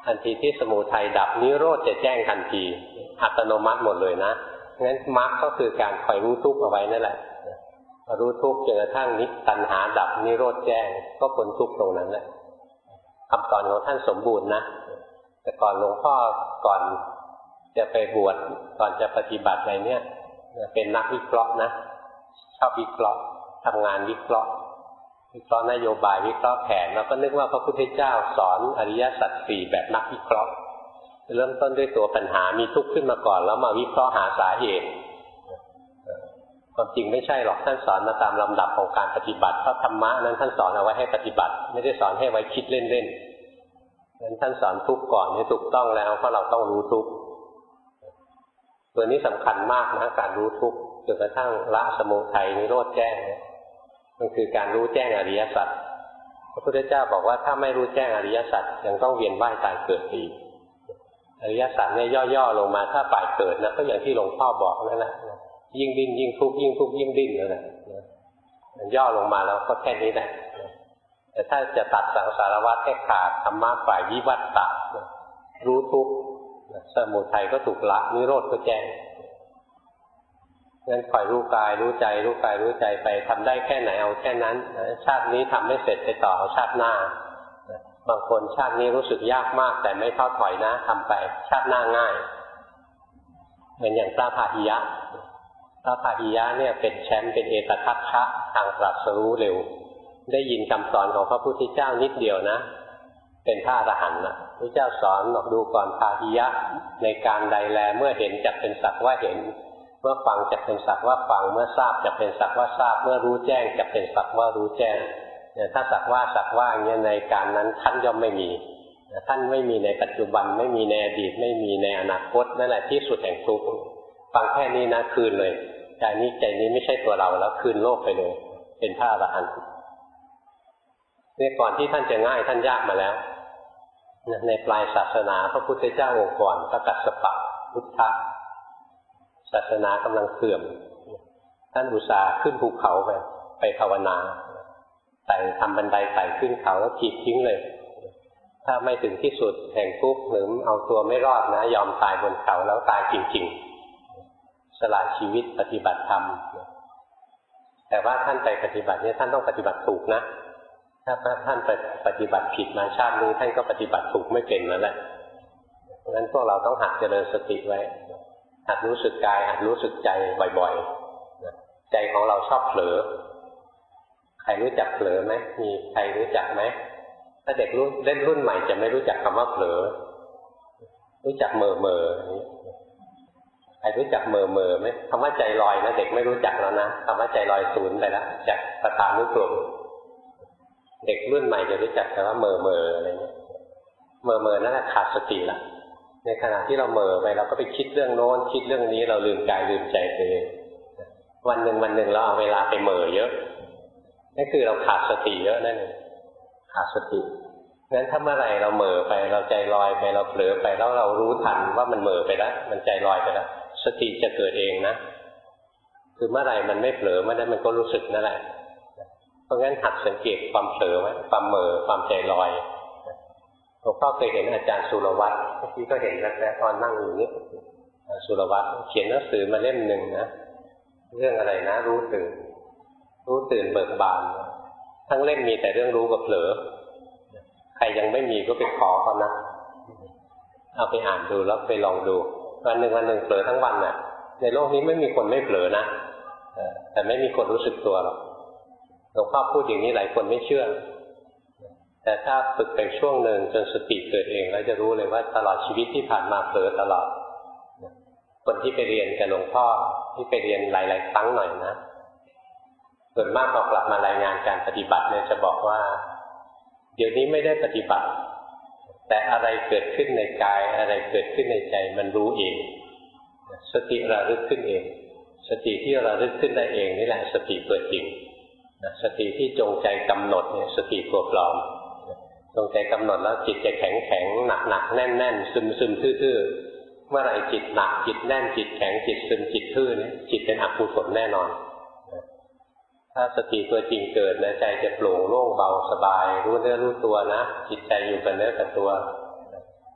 ทันทีที่สมุทัยดับนิโรธจะแจ้งทันทีอัตโนมัติหมดเลยนะงั้นมรรคก็คือการคอยรู้ทุกข์เอาไว้นั่นแหละรู้ทุกข์จนกระทั่งนิตัณหาดับนิโรธแจ้งก็พ้นทุกข์ตรงนั้นแหละคำสอนของท่านสมบูรณ์นะแต่ก่อนหลวงพ่อก่อนจะไปบวชก่อนจะปฏิบัติอะไรเนี่ยเป็นนักวิเคราะห์นะชอบวิเคราะห์ทำงานวิเคราะห์นโยบายวิเคราะห์แผนแล้วก็นึกว่าพระพุทธเจ้าสอนอริยสัจสี่แบบนักวิเคราะห์เริ่มต้นด้วยตัวปัญหามีทุกข์ขึ้นมาก่อนแล้วมาวิเคราะห์หาสาเหตุความจริงไม่ใช่หรอกท่านสอนมาตามลำดับของการปฏิบัติเพราะธรรมะนั้นท่านสอนเอาไว้ให้ปฏิบัติไม่ได้สอนให้ไว้คิดเล่นๆงั้นท่านสอนทุกข์ก่อนนี่ถูกต้องแล้วเพราะเราต้องรู้ทุกข์ตัวนี้สำคัญมากนะการรู้ทุกข์จนกระทั่งละสมุทัยนิโรธแจ้งมันคือการรู้แจ้งอริยสัจพระพุทธเจ้าบอกว่าถ้าไม่รู้แจ้งอริยสัจยังต้องเวียนว่ายตายเกิดอีกอริยสัจเนี่ยย่อๆลงมาถ้าฝ่ายเกิดนะก็อย่างที่หลวงพ่อบอกนั่นแหละยิ่งดิ้นยิ่งทุกข์ยิ่งทุกข์ยิ่งดิ้นนั่นแหละมันย่อลงมาแล้วก็แค่นี้แหละแต่ถ้าจะตัดสังสารวัฏให้ขาดธรรมะฝ่ายวิวัตตะรู้ทุกข์สมุทัยก็ถูกละนิโรธก็แจ้งงั้นคอยรู้กายรู้ใจรู้กายรู้ใจไปทำได้แค่ไหนเอาแค่นั้นชาตินี้ทำไม่เสร็จไปต่อเอาชาติหน้าบางคนชาตินี้รู้สึกยากมากแต่ไม่ท้อถอยนะทำไปชาติหน้าง่ายเหมือนอย่างพระพาหิยะเนี่ยเป็นแชมป์เป็นเอตทัคคะทางตรัสรู้เร็วได้ยินคำสอนของพระพุทธเจ้านิดเดียวนะเป็นพระอรหันต์นะพระเจ้าสอนบอกดูก่อนพาหิยะในการใดแลเมื่อเห็นจักเป็นสักว่าเห็นเมื่อฟังจักเป็นสักว่าฟังเมื่อทราบจักเป็นสักว่าทราบเมื่อรู้แจ้งจักเป็นสักว่ารู้แจ้งเนี่ยถ้าสักว่าอย่างนี้ในการนั้นท่านย่อมไม่มีท่านไม่มีในปัจจุบันไม่มีในอดีตไม่มีในอนาคตนั่นแหละที่สุดแห่งทุกข์ฟังแค่นี้นะคืนเลยใจนี้ไม่ใช่ตัวเราแล้วคืนโลกไปเลยเป็นพระอรหันต์เนี่ยก่อนที่ท่านจะง่ายท่านยากมาแล้วในปลายศาสนาพระพุทธเจ้าองค์ก่อนพระกัสสปะพุทธะศาสนากำลังเสื่อมท่านอุตส่าห์ขึ้นภูเขาไปภาวนาไต่ทำบันไดไต่ขึ้นเขาแล้วขีดทิ้งเลยถ้าไม่ถึงที่สุดแห่งทุกข์หรือเอาตัวไม่รอดนะยอมตายบนเขาแล้วตายจริงๆสละชีวิตปฏิบัติธรรมแต่ว่าท่านไปปฏิบัติเนี่ยท่านต้องปฏิบัติถูกนะถ้าท่านปฏิบัติผิดมาชาตินี้ท่านก็ปฏิบัติถูกไม่เป็นนั่นแหละเพราะฉะนั้นพวกเราต้องหัดเจริญสติไว้หัดรู้สึกกายหัดรู้สึกใจบ่อยๆใจของเราชอบเผลอใครรู้จักเผลอไหมมีใครรู้จักไหมถ้าเด็กเล่นรุ่นใหม่จะไม่รู้จักคำว่าเผลอรู้จักเม่อใครรู้จักเม่อไหมคำว่าใจลอยนะเด็กไม่รู้จักแล้วนะคำว่าใจลอยสูญไปแล้วจากสถานุกรมเด็กรุ่นใหม่จะรู้จักแต่ว่าเม่ออะไรเงี้ยเม่อนั่นแหละขาดสติละในขณะที่เราเม่อไปเราก็ไปคิดเรื่องโน้นคิดเรื่องนี้เราลืมกายลืมใจไปเลยวันหนึ่งเราเอาเวลาไปเม่อเยอะนั่นคือเราขาดสติเยอะนั่นเองขาดสติงั้นถ้าเมื่อไหร่เราเม่อไปเราใจลอยไปเราเผลอไปแล้วเรารู้ทันว่ามันเม่อไปแล้วมันใจลอยไปแล้วสติจะเกิดเองนะคือเมื่อไหร่มันไม่เผลอเมื่อนั้นมันก็รู้สึกนั่นแหละเพราะงั้นหัดสังเกตความเผลอไว้ความเม่อความใจลอยหลวงพ่อเคยเห็นอาจารย์สุรวัตรเมื่อกี้ก็เห็นแล้วตอนนั่งอยู่นี่สุรวัตรเขียนหนังสือมาเล่มหนึ่งนะเรื่องอะไรนะรู้ตื่นเบิกบานทั้งเล่มมีแต่เรื่องรู้กับเผลอใครยังไม่มีก็ไปขอเขานะเอาไปอ่านดูแล้วไปลองดูวันหนึ่งเผลอทั้งวันน่ะในโลกนี้ไม่มีคนไม่เผลอนะแต่ไม่มีคนรู้สึกตัวหรอกหลวงพ่อพูดอย่างนี้หลายคนไม่เชื่อแต่ถ้าฝึกไปช่วงหนึ่งจนสติเกิดเองแล้วจะรู้เลยว่าตลอดชีวิตที่ผ่านมาเผลอตลอดคนที่ไปเรียนกับหลวงพ่อที่ไปเรียนหลายๆครั้งหน่อยนะส่วนมากพอกลับมารายงานการปฏิบัติเนี่ยจะบอกว่าเดี๋ยวนี้ไม่ได้ปฏิบัติแต่อะไรเกิดขึ้นในกายอะไรเกิดขึ้นในใจมันรู้เองสติระลึกขึ้นเองสติที่ระลึกขึ้นได้เองนี่แหละสติเกิดจริงสติที่จงใจกำหนดเนี่ยสติตัวปลอมจงใจกำหนดแล้วจิตจะแข็งหนักแน่นซึมทื่อๆเมื่อไหร่จิตหนักจิตแน่นจิตแข็งจิตซึมจิตทื่อเนี่ยจิตเป็นอกุศลแน่นอนถ้าสติตัวจริงเกิดนะใจจะโปร่งโล่งเบาสบายรู้เนื้อรู้ตัวนะจิตใจอยู่กับเนื้อกับตัว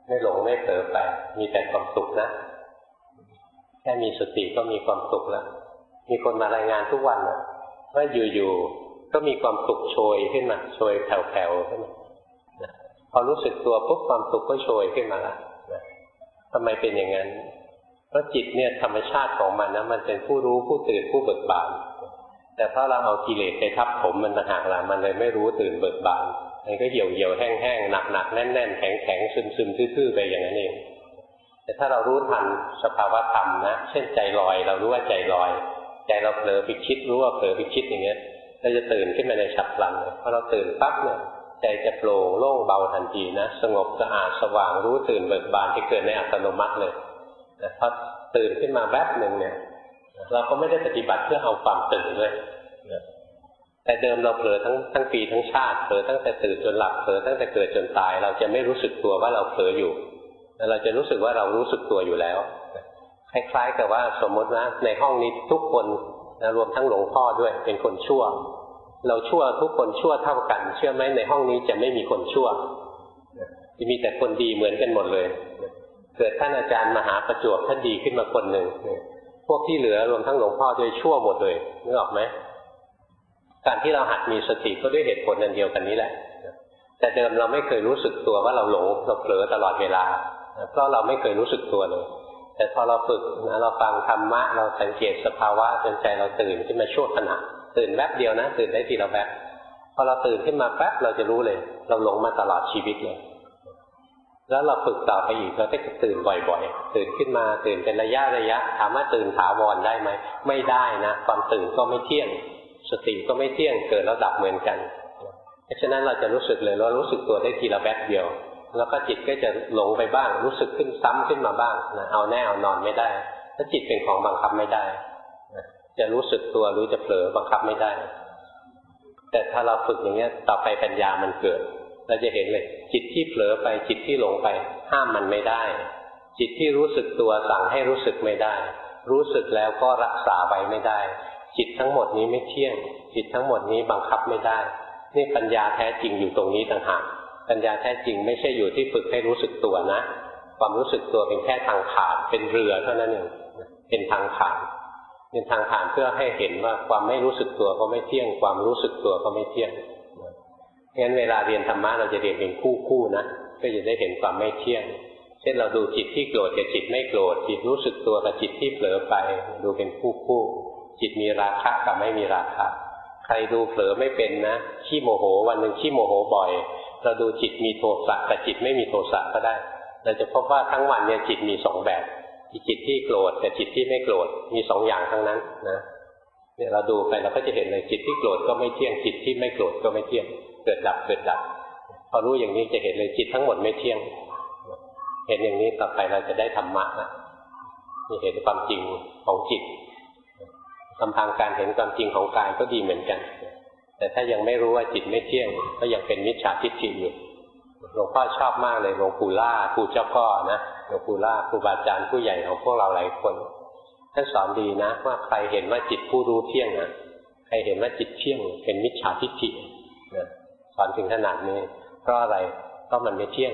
ไม่หลงไม่เผลอไปมีแต่ความสุขนะแค่มีสติก็มีความสุขแล้วมีคนมารายงานทุกวันนะว่าอยู่ๆก็มีความสุขโชยขึ้นมาโชยแผ่วๆขึ้นมาพอรู้สึกตัวปุ๊บความสุขก็โชยขึ้นมาแล้วทำไมเป็นอย่างนั้นเพราะจิตเนี่ยธรรมชาติของมันนะมันเป็นผู้รู้ผู้ตื่นผู้เบิกบานแต่ถ้าเราเอากิเลสไปทับถมมันต่างหากล่ะมันเลยไม่รู้ตื่นเบิกบานมันก็เหี่ยวๆแห้งๆหนักๆแน่นๆแข็งๆซึมๆทื่อๆไปอย่างนั้นเองแต่ถ้าเรารู้ทันสภาวะธรรมนะเช่นใจลอยเรารู้ว่าใจลอยใจเราเผลอไปคิดรู้ว่าเผลอไปคิดอย่างเงี้ยเราจะตื่นขึ้นมาในฉับพลันพอเราตื่นปั๊บเนี่ยใจจะโปร่งโล่งเบาทันทีนะสงบสะอาดสว่างรู้ตื่นเบิกบานที่เกิดในอัตโนมัติเลยพอตื่นขึ้นมาแวบหนึ่งเนี่ยเราก็ไม่ได้ปฏิบัติเพื่อเอาความตื่นด้วยแต่เดิมเราเผลอทั้งปีทั้งชาติเผลอตั้งแต่ตื่นจนหลับเผลอตั้งแต่เกิดจนตายเราจะไม่รู้สึกตัวว่าเราเผลออยู่แต่เราจะรู้สึกว่าเรารู้สึกตัวอยู่แล้วคล้ายๆกับว่าสมมติว่าในห้องนี้ทุกคนรวมทั้งหลวงพ่อด้วยเป็นคนชั่วเราชั่วทุกคนชั่วเท่ากันเชื่อไหมในห้องนี้จะไม่มีคนชั่วจะมีแต่คนดีเหมือนกันหมดเลยเกิดท่านอาจารย์มหาประจวบท่านดีขึ้นมาคนหนึ่งพวกที่เหลือรวมทั้งหลวงพ่อด้วยชั่วหมดเลยนึกออกไหมการที่เราหัดมีสติก็ด้วยเหตุผลอันเดียวกันนี้แหละแต่เดิมเราไม่เคยรู้สึกตัวว่าเราหลงเราเผลอตลอดเวลาเพราะเราไม่เคยรู้สึกตัวเลยแต่พอเราฝึกเราฟังธรรมะเราสังเกตสภาวะจนใจเราตื่นขึ้นมาชั่วขณะตื่นแวบเดียวนะตื่นได้ทีละแวบพอเราตื่นขึ้นมาแป๊บเราจะรู้เลยเราหลงมาตลอดชีวิตเลยแล้วเราฝึกต่อไปอีกเราก็จะตื่นบ่อยๆตื่นขึ้นมาตื่นเป็นระยะถามว่าตื่นถาวรได้ไหมไม่ได้นะความตื่นก็ไม่เที่ยงสติก็ไม่เที่ยงเกิดแล้วดับเหมือนกันเพราะฉะนั้นเราจะรู้สึกเลยว่ารู้สึกตัวได้ทีละแวบเดียวแล้วก็จิตก็จะหลงไปบ้างรู้สึกขึ้นซ้ำขึ้นมาบ้างนะเอาแน่เอานอนไม่ได้ถ้าจิตเป็นของบังคับไม่ได้จะรู้สึกตัวหรือจะเผลอบังคับไม่ได้แต่ถ้าเราฝึกอย่างนี้ต่อไปปัญญามันเกิดเราจะเห็นเลยจิตที่เผลอไปจิตที่หลงไปห้ามมันไม่ได้จิตที่รู้สึกตัวสั่งให้รู้สึกไม่ได้รู้สึกแล้วก็รักษาไว้ไม่ได้จิตทั้งหมดนี้ไม่เที่ยงจิตทั้งหมดนี้บังคับไม่ได้นี่ปัญญาแท้จริงอยู่ตรงนี้ต่างหากปัญญาแท้จริงไม่ใช่อยู่ที่ฝึกให้รู้สึกตัวนะความรู้สึกตัวเป็นแค่ทางผ่านเป็นเรือเท่านั้นเองเป็นทางผ่านเป็นทางผ่านเพื่อให้เห็นว่าความไม่รู้สึกตัวก็ไม่เที่ยงความรู้สึกตัวก็ไม่เที่ยงงั้นเวลาเรียนธรรมะเราจะเรียนเป็นคู่นะก็จะได้เห็นความไม่เที่ยงเช่นเราดูจิตที่โกรธกับจิตไม่โกรธจิตรู้สึกตัวกับจิตที่เผลอไปดูเป็นคู่จิตมีราคะกับไม่มีราคะใครดูเผลอไม่เป็นนะขี้โมโหวันหนึ่งขี้โมโหบ่อยเราดูจิตมีโทสะกับจิตไม่มีโทสะก็ได้เราจะพบว่าทั้งวันเนี่ยจิตมีสองแบบจิตที่โกรธกับจิตที่ไม่โกรธมีสองอย่างทั้งนั้นนะเนี่ยเราดูไปเราก็จะเห็นเลยจิตที่โกรธก็ไม่เที่ยงจิตที่ไม่โกรธก็ไม่เที่ยงเกิดดับเกิดดับพอรู้อย่างนี้จะเห็นเลยจิตทั้งหมดไม่เที่ยงเห็นอย่างนี้ต่อไปเราจะได้ธรรมะนะจะเห็นความจริงของจิตลำพังการเห็นความจริงของกายก็ดีเหมือนกันแต่ถ้ายังไม่รู้ว่าจิตไม่เที่ยงก็ยังเป็นมิจฉาทิฏฐิอยู่หลวงพ่อชอบมากเลยหลวงปู่ล่าครูเจ้าพ่อนะหลวงปู่ล่าครูบาอาจารย์ผู้ใหญ่ของพวกเราหลายคนท่านสอนดีนะว่าใครเห็นว่าจิตผู้รู้เที่ยงนะใครเห็นว่าจิตเที่ยงเป็นมิจฉาทิฏฐินะสอนถึงขนาดนี้เพราะอะไรเพราะมันไม่เที่ยง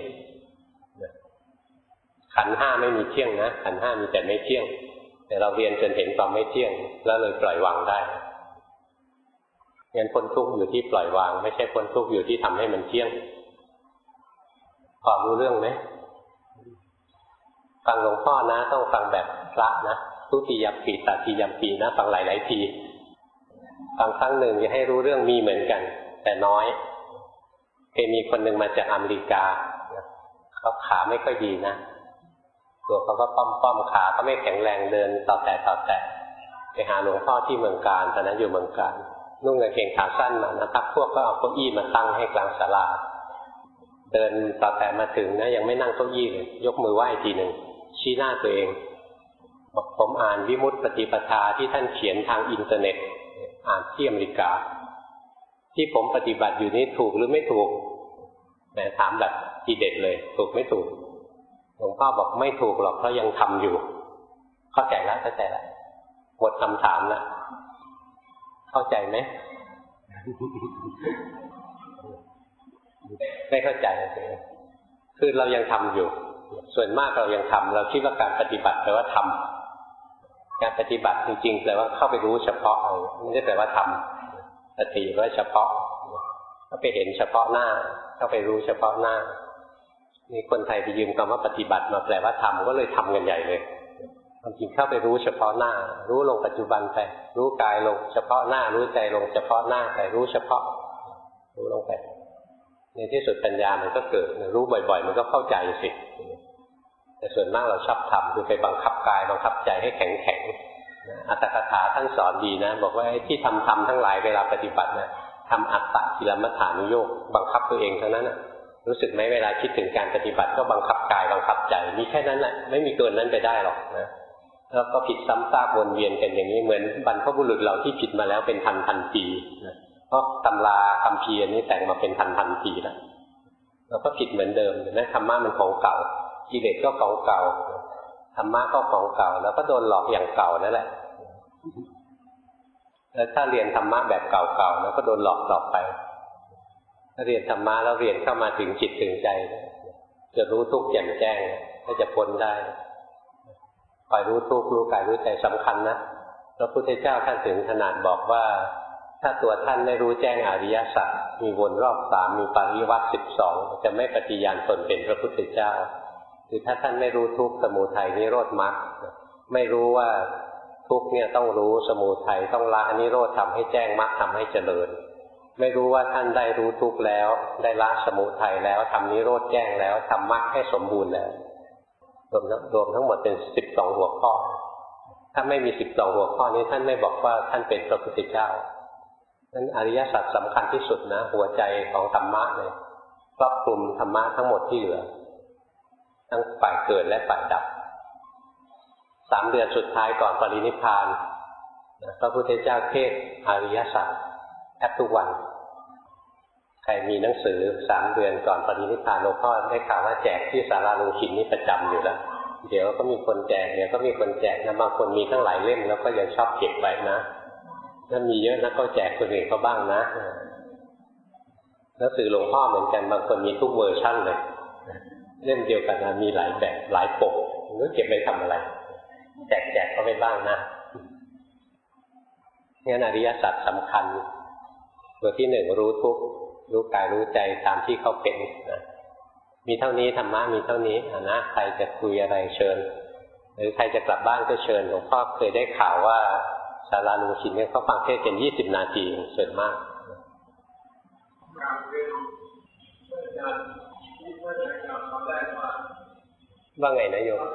ขันธ์ห้าไม่มีเที่ยงนะขันธ์ห้ามีแต่ไม่เที่ยงแต่เราเรียนจนเห็นความไม่เที่ยงแล้วเลยปล่อยวางได้งั้นพ้นทุกข์อยู่ที่ปล่อยวางไม่ใช่พ้นทุกข์อยู่ที่ทำให้มันเที่ยงพอรู้เรื่องไหมฟังหลวงพ่อนะต้องฟังแบบพระนะทุติยมปีตติยมปีนะฟังหลายๆทีฟังครั้งหนึ่งจะให้รู้เรื่องมีเหมือนกันแต่น้อยเคยมีคนหนึ่งมาจากอเมริกาเขาขาไม่ค่อยดีนะตัวเขาก็ป้อมขาก็ไม่แข็งแรงเดินต่อแต่ไปหาหลวงพ่อที่เมืองการตอนนั้นอยู่เมืองการนุ่งกางเกงขาสั้นมานะพักพวกก็เอาเก้าอี้มาตั้งให้กลางศาลาเดินต่อแต่มาถึงนะยังไม่นั่งเก้าอี้เลยยกมือไหว้ทีหนึ่งชี้หน้าตัวเองบอกผมอ่านวิมุตติปฏิปทาที่ท่านเขียนทางอินเทอร์เน็ตอ่านที่อเมริกาที่ผมปฏิบัติอยู่นี้ถูกหรือไม่ถูกแต่ถามแบบทีเด็ดเลยถูกไม่ถูกหลวงพ่อบอกไม่ถูกหรอกเพราะยังทำอยู่เข้าใจแล้วหมดคำถามแล้วเข้าใจไหม ไม่เข้าใจคือเรายังทำอยู่ส่วนมากเรายังทำเราคิดว่าการปฏิบัติแปลว่าทำการปฏิบัติจริงๆแปลว่าเข้าไปรู้เฉพาะเอาไม่ได้แปลว่าทำสติว่าเฉพาะก็ไปเห็นเฉพาะหน้าเข้าไปรู้เฉพาะหน้านี่คนไทยไปยืมคำว่าปฏิบัติมาแปลว่าทำก็เลยทำกันใหญ่เลยความจริงเข้าไปรู้เฉพาะหน้ารู้ลงปัจจุบันไปรู้กายลงเฉพาะหน้ารู้ใจลงเฉพาะหน้าไปรู้เฉพาะรู้ลงไปในที่สุดปัญญามันก็เกิดรู้บ่อยๆมันก็เข้าใจสิแต่ส่วนมากเราชอบทำคือไปบังคับกายบังคับใจให้แข็งๆอัตถกถาท่านสอนดีนะบอกว่าที่ทำทั้งหลายเวลาปฏิบัตินะทำอัตตกิลมัฏฐานุโยคบังคับตัวเองเท่านั้นนะรู้สึกไหมเวลาคิดถึงการปฏิบัติก็บังคับกายบังคับใจมีแค่นั้นแหละไม่มีเกินนั้นไปได้หรอกนะแล้วก็ผิดซ้ำซากวนเวียนกันอย่างนี้เหมือนบรรพบุรุษเราที่ผิดมาแล้วเป็นพันปีนะเพราะตำราคำเพียรนี้แต่งมาเป็นพันปีแล้วเราก็ผิดเหมือนเดิมนะธรรมะมันของเก่ากิเลสก็ของเก่าธรรมะก็ของเก่าแล้วก็โดนหลอกอย่างเก่านั่นแหละแล้วถ้าเรียนธรรมะแบบเก่าๆแล้วก็โดนหลอกต่อไปถ้าเรียนธรรมะแล้วเรียนเข้ามาถึงจิตถึงใจจะรู้ทุกข์แจ่มแจ้งก็จะพ้นได้คอยรู้ทุกข์รู้กายรู้ใจสำคัญนะพระพุทธเจ้าท่านถึงขนาดบอกว่าถ้าตัวท่านไม่รู้แจ้งอริยสัจมีวนรอบ3มีปริวัติ12จะไม่ปฏิญาณตนเป็นพระพุทธเจ้าคือถ้าท่านไม่รู้ทุกข์สมุทัยนิโรธมรรคไม่รู้ว่าทุกข์เนี่ยต้องรู้สมุทัยต้องละนิโรธทำให้แจ้งมรรคทำให้เจริญไม่รู้ว่าท่านได้รู้ทุกข์แล้วได้ละสมุทัยแล้วทำนิโรธแจ้งแล้วทำมรรคให้สมบูรณ์แล้วรวมทั้งหมดเป็น12หัวข้อถ้าไม่มี12หัวข้อนี้ท่านไม่บอกว่าท่านเป็นพระพุทธเจ้านั้นอริยสัจสำคัญที่สุดนะหัวใจของธรรมะเลยครอบคลุมธรรมะทั้งหมดที่เหลือทั้งฝ่ายเกิดและฝ่ายดับ3 เดือนสุดท้ายก่อนปรินิพพานพระพุทธเจ้าเทศน์อริยสัจแทบทุกวันใครมีหนังสือ3 เดือนก่อนปรินิพพานหลวงพ่อได้ข่าวว่าแจกที่ศาลาลุงชินนี่ประจำอยู่แล้วเดี๋ยวก็มีคนแจกเดี๋ยวก็มีคนแจกนะบางคนมีทั้งหลายเล่มแล้วก็ยังชอบเก็บไว้นะถ้ามีเยอะนะก็แจกคนอื่นเขาบ้างนะหนังสือหลวงพ่อเหมือนกันบางคนมีทุกเวอร์ชั่นเลยเล่มเดียวกันนะมีหลายแบบหลายปกแล้วเก็บไว้ทำอะไรแจกเขาไปบ้างนะงั้นอริยสัจสำคัญตัวที่1รู้ทุกข์รู้กายรู้ใจตามที่เขาเป็นนะมีเท่านี้ธรรมะมีเท่านี้นะใครจะคุยอะไรเชิญหรือใครจะกลับบ้านก็เชิญหลวงพ่อเคยได้ข่าวว่าศาลาลุงชินเนี่ยเขาฟังเทศน์กัน20 นาทีส่วนมากว่าไงนะโยม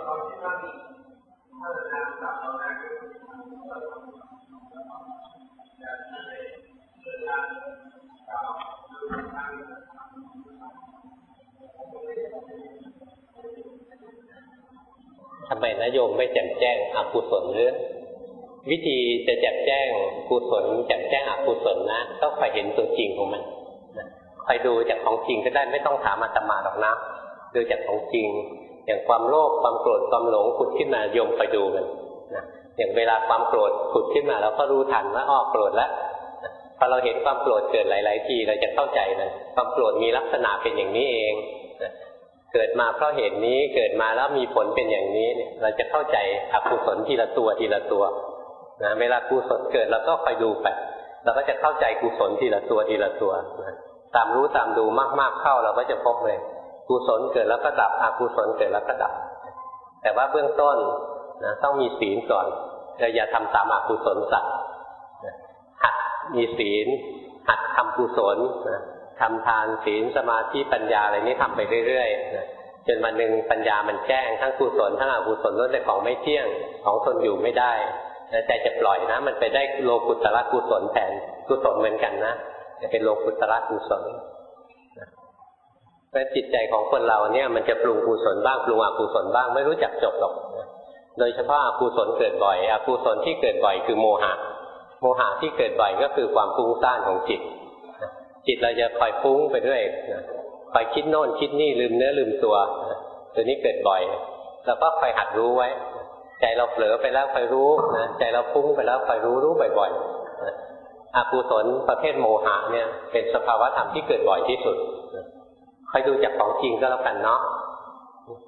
ทำไมนะโยมไม่แจ่มแจ้งอกุศลหรือวิธีจะแจ่มแจ้งกุศลแจ่มแจ้งอกุศลนะต้องไปเห็นตัวจริงของมันคอยดูจากของจริงก็ได้ไม่ต้องถามอาตมาหรอกนะดูจากของจริงอย่างความโลภความโกรธความหลงผุดขึ้นมาโยมคอยดูมันนะอย่างเวลาความโกรธผุดขึ้นมาเราก็รู้ทันว่าอ้อโกรธแล้วพอเราเห็นความโกรธเกิดหลายๆทีเราจะเข้าใจมันความโกรธมีลักษณะเป็นอย่างนี้เองเกิดมาเพราะเหตุนี้เกิดมาแล้วมีผลเป็นอย่างนี้เราจะเข้าใจอกุศลทีละตัวทีละตัวนะเวลากุศลเกิดเราก็คอยดูไปเราก็จะเข้าใจกุศลทีละตัวทีละตัวนะตามรู้ตามดูมากๆเข้าเราก็จะพบเลยกุศลเกิดแล้วก็ดับอกุศลเกิดแล้วก็ดับแต่ว่าเบื้องต้นนะต้องมีศีลก่อนเราอย่าทำตามอกุศลสัตว์หัดมีศีลหัดทำกุศลนะทำทานศีลสมาธิปัญญาอะไรนี้ทำไปเรื่อยๆนะจนวันหนึ่งปัญญามันแจ้งทั้งกุศลทั้งอกุศลล้วนแต่ของไม่เที่ยงของทนอยู่ไม่ได้ใจจะปล่อยนะมันไปได้โลกุตระกุศลแทนกุศลเหมือนกันนะจะเป็นโลกุตระกุศลเพราะจิตใจของคนเราเนี่ยมันจะปรุงกุศลบ้างปรุงอกุศลบ้างไม่รู้จักจบหรอกโดยเฉพาะอกุศลเกิดบ่อยอกุศลที่เกิดบ่อยคือโมหะโมหะที่เกิดบ่อยก็คือความฟุ้งซ่านของจิตจิตเราจะคอยฟุ้งไปเรื่อยคอยคิดโน่นคิดนี่ลืมเนื้อลืมตัวตัวนี้เกิดบ่อยเราก็คอยหัดรู้ไว้ใจเราเผลอไปแล้วคอยรู้นะใจเราฟุ้งไปแล้วคอยรู้บ่อยๆอกุศลประเภทโมหะเนี่ยเป็นสภาวะธรรมที่เกิดบ่อยที่สุดคอยดูจากของจริงก็แล้วกันเนาะ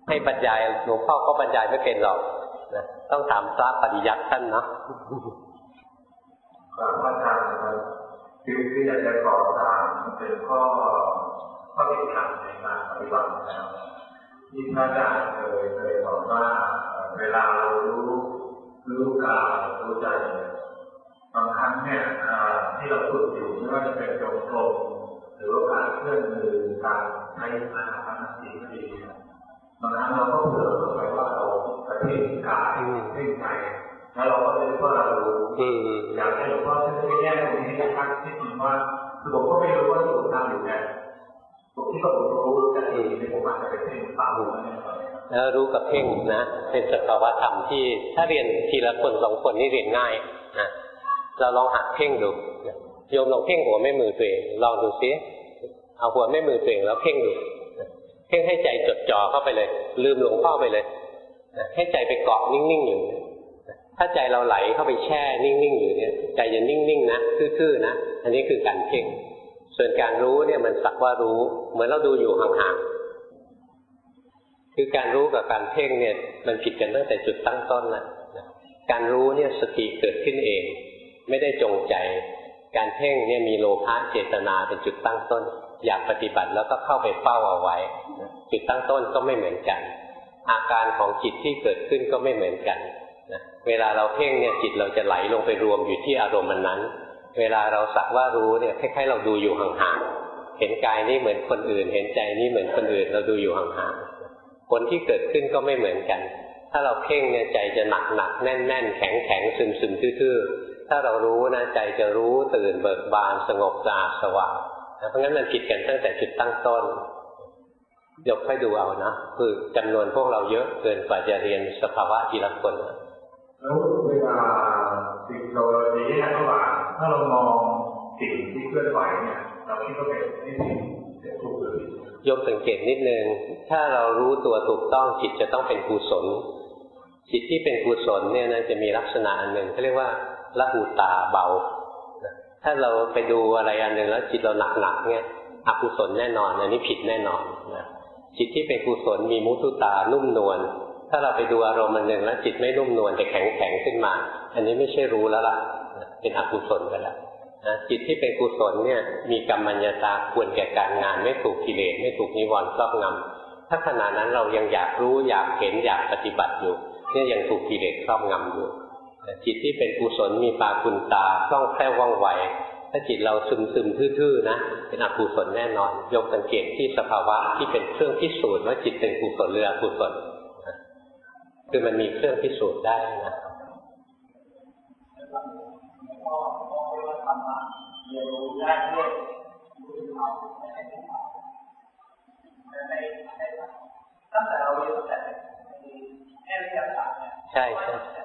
ให้บรรยายหลวงพ่อก็บรรยายไม่เป็นหรอกนะต้องถามพระปริยัติท่านเนาะครับอาจารย์ครับคืออยากจะขอถามเป็นข้อติดขัดในการปฏิบัตินะครับที่พระอาจารย์เคยบอกว่าเวลาเรารู้กายรู้ใจบางครั้งเนี่ยที่เราฝึกอยู่ไม่ว่าจะเป็นจงกรมหรือว่าการเคลื่อนมือการใช้อาหารสีดีบางครั้งเราก็เผลอไปว่าเรากระเทงกายเพ่งใจแล้วเราก็เลยว่าเราอยากให้หลวงพ่อช่วยแยกตรงนี้นะครับที่จริงว่าคือผมก็ไม่รู้ว่าที่ผมทำอยู่เนี่ยผมที่ผมรู้แต่เองในผมอาจจะเป็นเพ่งเปล่าแล้วรู้กับเพ่งนะเป็นสภาวะธรรมที่ถ้าเรียนทีละคนสองคนนี่เรียนง่ายนะเราลองหัดเพ่งดูโยมลองเพ่งหัวแม่มือตัวเองลองดูซิเอาหัวแม่มือตัวเองแล้วเพ่งดูเพ่งให้ใจจดจ่อเข้าไปเลยลืมหลวงพ่อไปเลยให้ใจไปเกาะนิ่งๆอยู่ถ้าใจเราไหลเข้าไปแช่นิ่งๆอยู่เนี่ยใจจะนิ่งๆนะทื่อๆนะอันนี้คือการเพ่งส่วนการรู้เนี่ยมันสักว่ารู้เหมือนเราดูอยู่ห่างๆคือการรู้กับการเพ่งเนี่ยมันผิดกันตั้งแต่จุดตั้งต้นแล้วการรู้เนี่ยสติเกิดขึ้นเองไม่ได้จงใจการเพ่งเนี่ยมีโลภะเจตนาเป็นจุดตั้งต้นอยากปฏิบัติแล้วก็เข้าไปเฝ้าเอาไว้จุดตั้งต้นก็ไม่เหมือนกันอาการของจิตที่เกิดขึ้นก็ไม่เหมือนกันเวลาเราเพ่งเนี่ยจิตเราจะไหลลงไปรวมอยู่ที่อารมณ์นั้นเวลาเราสักว่ารู้เนี่ยคล้ายๆเราดูอยู่ห่างๆเห็นกายนี่เหมือนคนอื่นเห็นใจนี่เหมือนคนอื่นเราดูอยู่ห่างๆผลที่เกิดขึ้นก็ไม่เหมือนกันถ้าเราเพ่งเนี่ยใจจะหนักๆแน่นๆแข็งๆซึมๆทื่อๆถ้าเรารู้นะใจจะรู้ตื่นเบิกบานสงบสะอาดสว่างเพราะงั้นมันผิดกันตั้งแต่จุดตั้งต้นยกให้ดูเอานะคือจำนวนพวกเราเยอะเกินกว่าจะเรียนสภาวะทีละคนแล้วเวลาสิ่งเราดีนะระหว่างถ้าเรามองสิ่งที่เคลื่อนไหวเนี่ยเราคิดว่าเป็นสิ่งถูกหรือยกสังเกตนิดนึงถ้าเรารู้ตัวถูกต้องจิตจะต้องเป็นกุศลจิตที่เป็นกุศลเนี่ยนะจะมีลักษณะอันหนึ่งเขาเรียกว่าละหูตาเบาถ้าเราไปดูอะไรอันหนึ่งแล้วจิตเราหนักๆเนี่ยอกุศลแน่นอนอันนี้ผิดแน่นอนนะจิตที่เป็นกุศลมีมุทุตานุ่มนวลถ้าเราไปดูอารมณ์อันหนึ่งแล้วจิตไม่นุ่มนวลแต่แข็งขึ้นมาอันนี้ไม่ใช่รู้แล้วล่ะเป็นอกุศลไปแล้วจิตที่เป็นกุศลเนี่ยมีกัมมัญญตาควรแก่การงานไม่ถูกกิเลสไม่ถูกนิวรณ์ครอบงำถ้าขณะนั้นเรายังอยากรู้อยากเห็นอยากปฏิบัติอยู่เนี่ยยังถูกกิเลสครอบงำอยู่จิตที่เป็นกุศลมีปากุณตาคล่องแคล่วว่องไวถ้าจิตเราซึมทื่อๆนะเป็นอกุศลแน่นอนยกสังเกตที่สภาวะที่เป็นเครื่องพิสูจน์ว่าจิตเป็นกุศลหรืออกุศลคือมันมีเครื่องพิสูจน์ได้นะตั้งแต่เราเรียนตั้งแต่ในวิทยาศาสตร์ใช่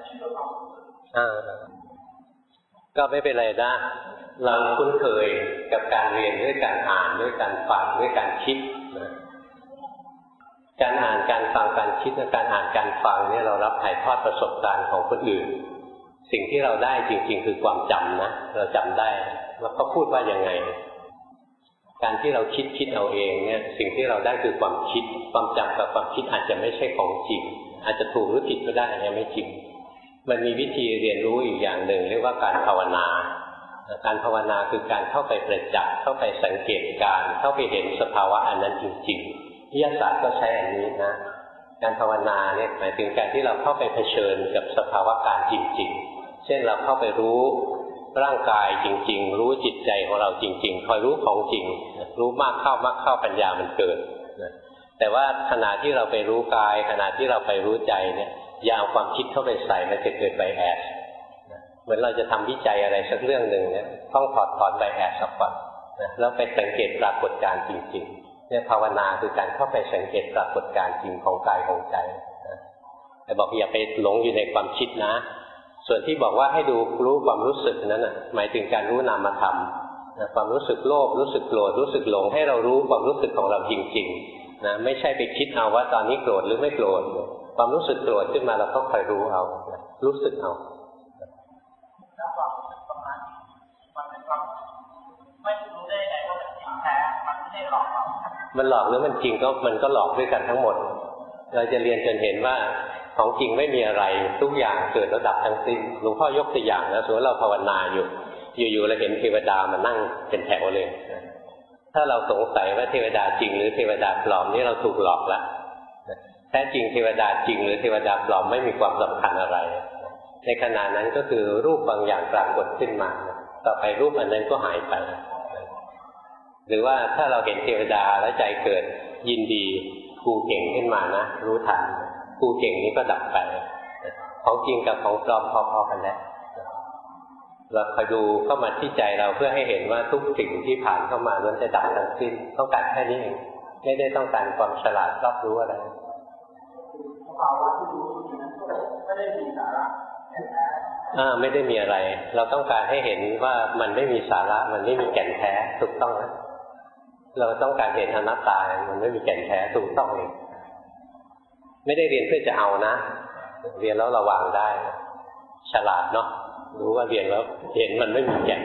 ก็ไม่เป็นไรนะเราคุ้นเคยกับการเรียนด้วยการอ่านด้วยการฟังด้วยการคิดนะการอ่านการฟังการคิดและการอ่านการฟังเนี่ยเรารับถ่ายทอดประสบการณ์ของคนอื่นสิ่งที่เราได้จริงๆคือความจำนะเราจำได้ว่าเขาพูดว่ายังไงการที่เราคิดเอาเองเนี่ยสิ่งที่เราได้คือความคิดความจำกับความคิดอาจจะไม่ใช่ของจริงอาจจะถูกหรือผิดก็ได้เนี่ยไม่จริงมันมีวิธีเรียนรู้อีกอย่างหนึ่งเรียกว่าการภาวนาการภาวนาคือการเข้าไปประจักษ์เข้าไปสังเกตการเข้าไปเห็นสภาวะอันนั้นจริงๆวิทยาศาสตร์ก็ใช้อันนี้นะการภาวนาเนี่ยหมายถึงการที่เราเข้าไปเผชิญกับสภาวะการจริงๆเช่นเราเข้าไปรู้ร่างกายจริงๆรู้จิตใจของเราจริงๆคอยรู้ของจริงรู้มากเข้ปัญญามันเกิดแต่ว่าขณะที่เราไปรู้กายขณะที่เราไปรู้ใจเนี่ยอย่าเอาความคิดเข้าไปใส่มันจะเกิดไบแอสเหมือนเราจะทำวิจัยอะไรสักเรื่องหนึ่งเนี่ยต้องถอดไบแอสออกก่อนแล้วไปสังเกตปรากฏการณ์จริงๆเนี่ยภาวนาคือการเข้าไปสังเกตปรากฏการณ์จริงของกายของใจแต่บอกอย่าไปหลงอยู่ในความคิดนะส่วนที่บอกว่าให้ดูรู้ความรู้สึกนั้นน่ะหมายถึงการรู้นามธรรมความรู้สึกโลภรู้สึกโกรธรู้สึกหลงให้เรารู้ความรู้สึกของเราจริงๆนะไม่ใช่ไปคิดเอาว่าตอนนี้โกรธหรือไม่โกรธความรู้สึกโกรธขึ้นมาเราก็คอยรู้เอารู้สึกเอาไม่รู้ได้ไงว่ามันจริงแท้มันไม่ได้หลอกเรามันหลอกหรือมันจริงก็มันก็หลอกด้วยกันทั้งหมดเราจะเรียนจนเห็นว่าของจริงไม่มีอะไรทุกอย่างเกิดแล้วดับทั้งสิ้นหลวงพ่อยกตัวอย่างนะสมมติเราภาวนาอยู่เราเห็นเทวดามานั่งเป็นแถวเลยถ้าเราสงสัยว่าเทวดาจริงหรือเทวดาปลอมนี่เราถูกหลอกแล้วแท้จริงเทวดาจริงหรือเทวดาปลอมไม่มีความสำคัญอะไรในขณะนั้นก็คือรูปบางอย่างปรากฏขึ้นมาต่อไปรูปอันนั้นก็หายไปหรือว่าถ้าเราเห็นเทวดาแล้วใจเกิดยินดีครูเก่งขึ้นมานะรู้ทันครูเก่งนี้ก็ดับไปของจริงกับของปลอมพอๆกันแล้วเราคอยดูเข้ามาที่ใจเราเพื่อให้เห็นว่าทุกสิ่งที่ผ่านเข้ามาล้วนจะดับทั้งสิ้นต้องการแค่นี้เองไม่ได้ต้องการความฉลาดรอบรู้อะไรภาวะที่รู้ไม่ได้มีสาระไม่ได้มีอะไรเราต้องการให้เห็นว่ามันไม่มีสาระมันไม่มีแก่นแท้ถูกต้องนะเราต้องการเห็นอนัตตามันไม่มีแก่นแท้ถูกต้องเองไม่ได้เรียนเพื่อจะเอานะเรียนแล้วระวังได้ฉลาดเนาะรู้ว่าเรียนแล้วเห็นมันไม่มีแก่น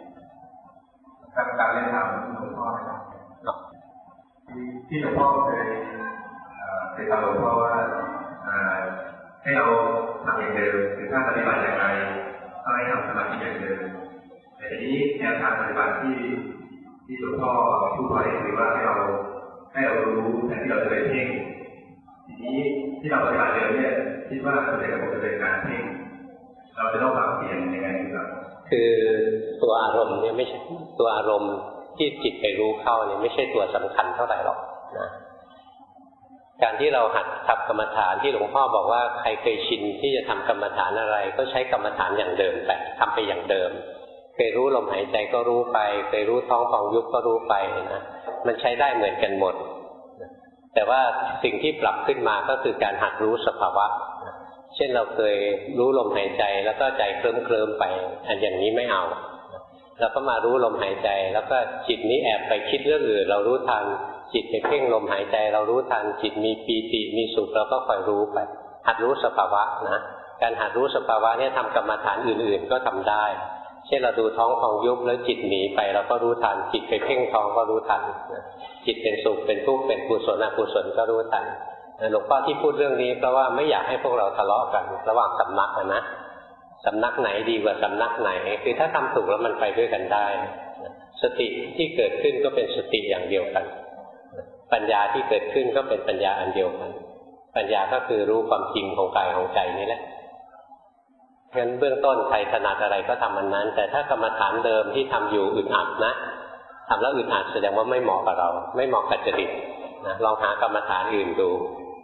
การเรียนธรรมหลวงพ่อนะครับที่หลวงพ่อเคยทำหลวงพ่อว่าให้เราทำอย่างเดิมคือถ้าปฏิบัติอย่างไรก็ให้ทำสมาธิอย่างเดิมแต่ทีนี้แนวทางปฏิบัติที่หลวงพ่อพูดไว้คือว่าให้เรารู้แทนที่เราจะไปเพ่งทีนี้ที่เราปฏิบัติเดิมเนี่ยคิดว่าส่วนใหญ่ก็จะเป็นการเพ่งเราจะต้องปรับเปลี่ยนยังไงครับคือตัวอารมณ์เนี่ยไม่ใช่ตัวอารมณ์ที่จิตไปรู้เข้าเนี่ยไม่ใช่ตัวสำคัญเท่าไหร่หรอกนะการที่เราหัดทำกรรมฐานที่หลวงพ่อบอกว่าใครเคยชินที่จะทำกรรมฐานอะไรก็ใช้กรรมฐานอย่างเดิมไปทำไปอย่างเดิมเคยรู้ลมหายใจก็รู้ไปเคยรู้ท้องพองยุบก็รู้ไปนะมันใช้ได้เหมือนกันหมดแต่ว่าสิ่งที่ปรับขึ้นมาก็คือการหัดรู้สภาวะเช่นเราเคยรู้ลมหายใจแล้วก็ใจเคลิ้มไปอันอย่างนี้ไม่เอาเราก็มารู้ลมหายใจแล้วก็จิตนี้แอบไปคิดเรื่องอื่นเรารู้ทันจิตไปเพ่งลมหายใจเรารู้ทันจิตมีปีติมีสุขเราก็คอยรู้ไปหัดรู้สภาวะนะการหัดรู้สภาวะเนี่ยทำกรรมฐานอื่นๆก็ทำได้เช่นเราดูท้องพองยุบแล้วจิตหนีไปเราก็รู้ทันจิตไปเพ่งท้องก็รู้ทันจิตเป็นสุขเป็นทุกข์เป็นกุศลอกุศลก็รู้ทันหลวงพ่อที่พูดเรื่องนี้เพราะว่าไม่อยากให้พวกเราทะเลาะกันระหว่างสำนักนะสำนักไหนดีกว่าสำนักไหนคือถ้าทำถูกแล้วมันไปด้วยกันได้สติที่เกิดขึ้นก็เป็นสติอย่างเดียวกันปัญญาที่เกิดขึ้นก็เป็นปัญญาอันเดียวกันปัญญาก็คือรู้ความจริงของกายของใจนี่แหละเพราะฉะนั้นเบื้องต้นใครถนัดอะไรก็ทำอันนั้นแต่ถ้ากรรมฐานเดิมที่ทำอยู่อึดอัดนะทำแล้วอึดอัดแสดงว่าไม่เหมาะกับเราไม่เหมาะกับจริตนะลองหากรรมฐานอื่นดู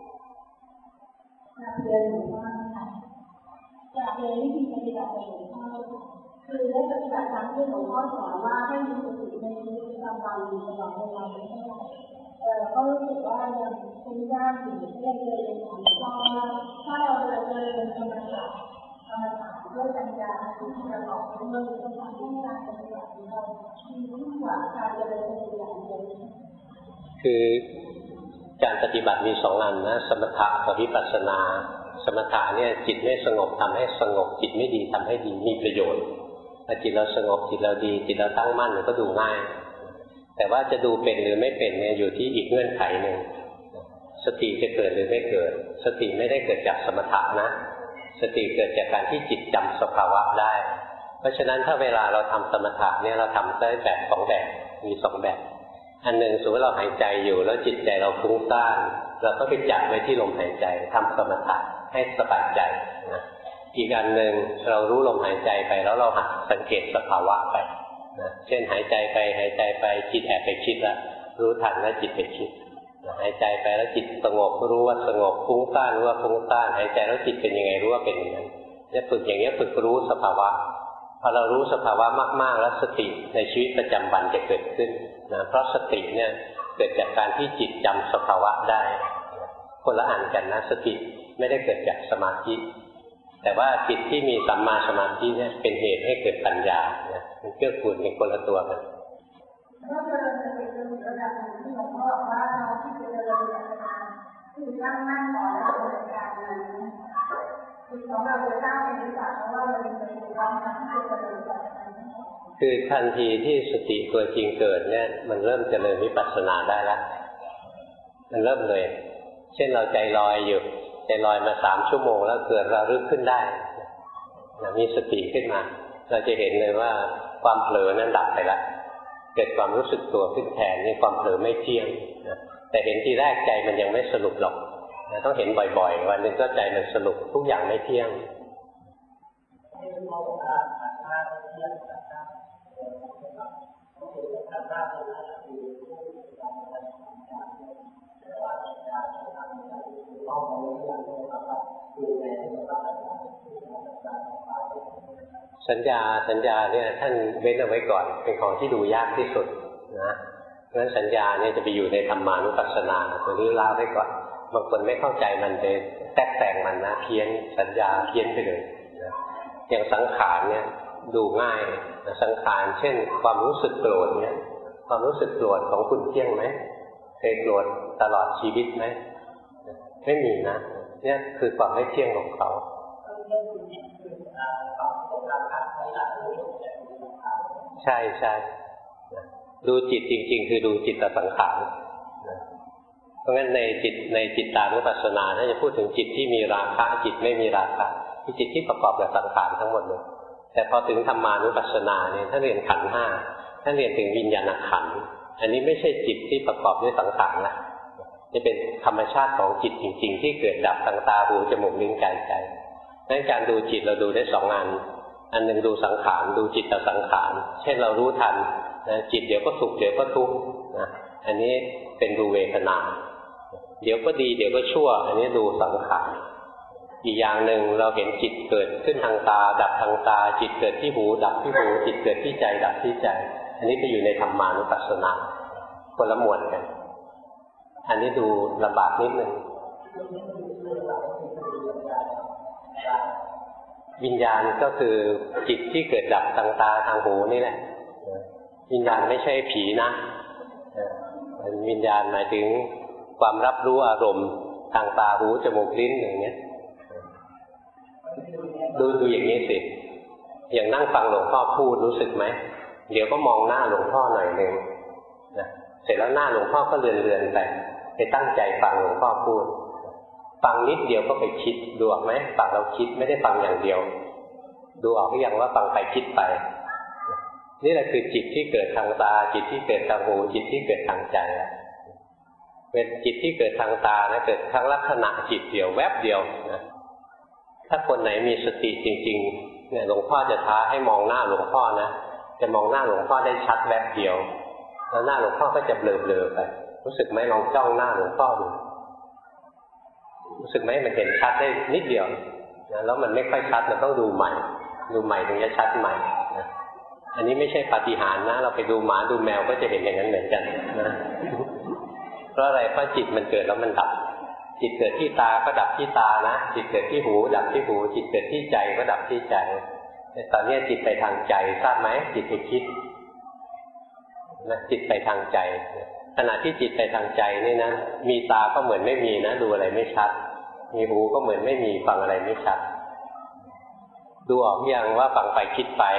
จากเรียนวิธีปฏิบัติของหลวงพ่อคือได้ปฏิบัติตามที่หลวงพ่อสอนว่าให้มีสติในชีวิตประจำวันตลอดเวลาไม่ได้ก็รู้สึกว่ายังคุ้มย่างอยู่ที่ได้เรียนของหลวงพ่อว่าถ้าเราเรียนกรรมฐานด้วยปัญญาที่จะบอกเรื่องต้องทำให้การปฏิบัติของเราดีขึ้นกว่าการเรียนอย่างเดียวคือการปฏิบัติมีสองอันนะสมถะกับวิปัสสนาสมถะเนี่ยจิตไม่สงบทำให้สงบจิตไม่ดีทำให้ดีมีประโยชน์ถ้าจิตเราสงบจิตเราดีจิตเราตั้งมั่นมันก็ดูง่ายแต่ว่าจะดูเป็นหรือไม่เป็นเนี่ยอยู่ที่อีกเงื่อนไขหนึ่งสติจะเกิดหรือไม่เกิดสติไม่ได้เกิดจากสมถะนะสติเกิดจากการที่จิตจำสภาวะได้เพราะฉะนั้นถ้าเวลาเราทำสมถะเนี่ยเราทำได้แบบสองแบบมีสองแบบอันหนึ่งสมมติเราหายใจอยู่แล้วจิตใจเราฟุ้งซ่านเราก็ไปจับไว้ที่ลมหายใจทำสมถะให้สบายใจนะอีกอันหนึ่งเรารู้ลมหายใจไปแล้วเราหัดสังเกตสภาวะไปนะเช่นหายใจไปจิตแอบไปคิดแล้วรู้ทันแล้วจิตไปคิดหายใจไปแล้วจิตสงบรู้ว่าสงบฟุ้งซ่านรู้ว่าฟุ้งซ่านหายใจแล้วจิตเป็นยังไงรู้ว่าเป็นอย่างนั้นจะฝึกอย่างนี้ฝึกรู้สภาวะพอเรารู้สภาวะมากๆแล้วสติในชีวิตประจำวันจะเกิดขึ้นนะเพราะสติเนี่ยเกิดจากการที่จิตจำสภาวะได้คนละอันกันนะสติไม่ได้เกิดจากสมาธิแต่ว่าจิตที่มีสัมมาสมาธิเนี่ยเป็นเหตุให้เกิดปัญญานะมันเกื้อกูลเป็นคนละตัวกันก็จะเป็นระดับที่หลวงพ่อบอกว่าเราที่จะเจริญปัญญาคือตั้งมั่นต่อหลักการนั้นคือของเราจะสร้างเป็นวิสัยเพราะว่าเราเป็นความทำที่จะเจริญปัญญาคือทันทีที่สติตัวจริงเกิดเนี่ยมันเริ่มเจริญวิปัสสนาได้แล้วมันเริ่มเลยเช่นเราใจลอยอยู่ใจลอยมา3 ชั่วโมงแล้วเกิดระลึกขึ้นได้มีสติขึ้นมาเราจะเห็นเลยว่าความเผลอนั้นดับไปแล้วเกิดความรู้สึกตัวขึ้นแทนนี่ความเผลอไม่เที่ยงแต่เห็นทีแรกใจมันยังไม่สรุปหรอกต้องเห็นบ่อยๆวันหนึ่งก็ใจมันสรุปทุกอย่างไม่เที่ยงสัญญาเนี่ยท่านเว้นเอาไว้ก่อนเป็นของที่ดูยากที่สุดนะเพราะฉะนั้นสัญญาเนี่ยจะไปอยู่ในธรรมานุปัสสนาตัวนี้ละไว้ก่อนบางคนไม่เข้าใจมันไปแทรกแต่งมันนะเพี้ยนสัญญาเพี้ยนไปเลยนะอย่างสังขารเนี่ยดูง่ายสังขารเช่นความรู้สึกโกรธเนี่ยความรู้สึกโกรธของคุณเที่ยงไหมเคยโกรธตลอดชีวิตไหมไม่มีนะเนี่ยคือความไม่เที่ยงของเขาใช่ดูจิตจริงๆคือดูจิตตสังขารเพราะงั้นในจิตตานุปัสสนาถ้าจะพูดถึงจิตที่มีราคะจิตไม่มีราคะคือจิตที่ประกอบกับสังขารทั้งหมดเลยแต่พอถึงธรรมานุปัสสนาเนี่ยถ้าเรียนขันธ์5ถ้าเรียนถึงวิญญาณขันธ์อันนี้ไม่ใช่จิตที่ประกอบด้วยสังขารนะจะเป็นธรรมชาติของจิตจริงๆที่เกิดดับทางตาหูจมูกลิ้นกายใจงั้นการดูจิตเราดูได้2 อันหนึ่งดูสังขารดูจิตตสังขารเช่นเรารู้ทันนะจิตเดี๋ยวก็สุขเดี๋ยวก็ทุกข์นะอันนี้เป็นดูเวทนาเดี๋ยวก็ดีเดี๋ยวก็ชั่วอันนี้ดูสังขารอีกอย่างหนึ่งเราเห็นจิตเกิดขึ้นทางตาดับทางตาจิตเกิดที่หูดับที่หูจิตเกิดที่ใจดับที่ใจอันนี้จะอยู่ในธรรมานุปัสสนาคนละหมวดกันอันนี้ดูลำบากนิดนึงวิญญาณก็คือจิตที่เกิดดับทางตาทางหูนี่แหละวิญญาณไม่ใช่ผีนะวิญญาณหมายถึงความรับรู้อารมณ์ทางตาหูจมูกลิ้นอย่างเงี้ยดูอย่างนี้สิอย่างนั่งฟังหลวงพ่อพูดรู้สึกไหมเดี๋ยวก็มองหน้าหลวงพ่อหน่อยนึงนะเสร็จแล้วหน้าหลวงพ่อก็เลือนไปตั้งใจฟังหลวงพ่อพูดฟังนิดเดียวก็ไปคิดดูออกไหมฟังเราคิดไม่ได้ฟังอย่างเดียวดูออกหรือยังว่าฟังไปคิดไปนี่แหละคือจิตที่เกิดทางตาจิตที่เกิดทางหูจิตที่เกิดทางใจเป็นจิตที่เกิดทางตานะเกิดทั้งลักษณะจิตเดียวแวบเดียวนะถ้าคนไหนมีสติจริงๆเนี่ยหลวงพ่อจะท้าให้มองหน้าหลวงพ่อนะจะมองหน้าหลวงพ่อได้ชัดแวบเดียวแล้วหน้าหลวงพ่อก็จะเบลอๆไปรู้สึกไหมลองจ้องหน้าหลวงพ่อดูรู้สึกไหมมันเห็นชัดได้นิดเดียวนะแล้วมันไม่ค่อยชัดเราต้องดูใหม่ถึงจะชัดใหม่นะอันนี้ไม่ใช่ปาฏิหาริย์นะเราไปดูหมาดูแมวก็จะเห็นอย่างนั้นเหมือนกันนะเพราะอะไรเพราะจิตมันเกิดแล้วมันดับจิตเกิดที่ตาก็ดับที่ตานะจิตเกิดที่หูดับที่หูจิตเกิดที่ใจก็ดับที่ใจแต่ตอนนี้จิตไปทางใจทราบไหมจิตไปคิดนะจิตไปทางใจขณะที่จิตไปทางใจนี่นะมีตาก็เหมือนไม่มีนะดูอะไรไม่ชัดมีหูก็เหมือนไม่มีฟังอะไรไม่ชัดดูออกยังว่าฟังไปคิดไป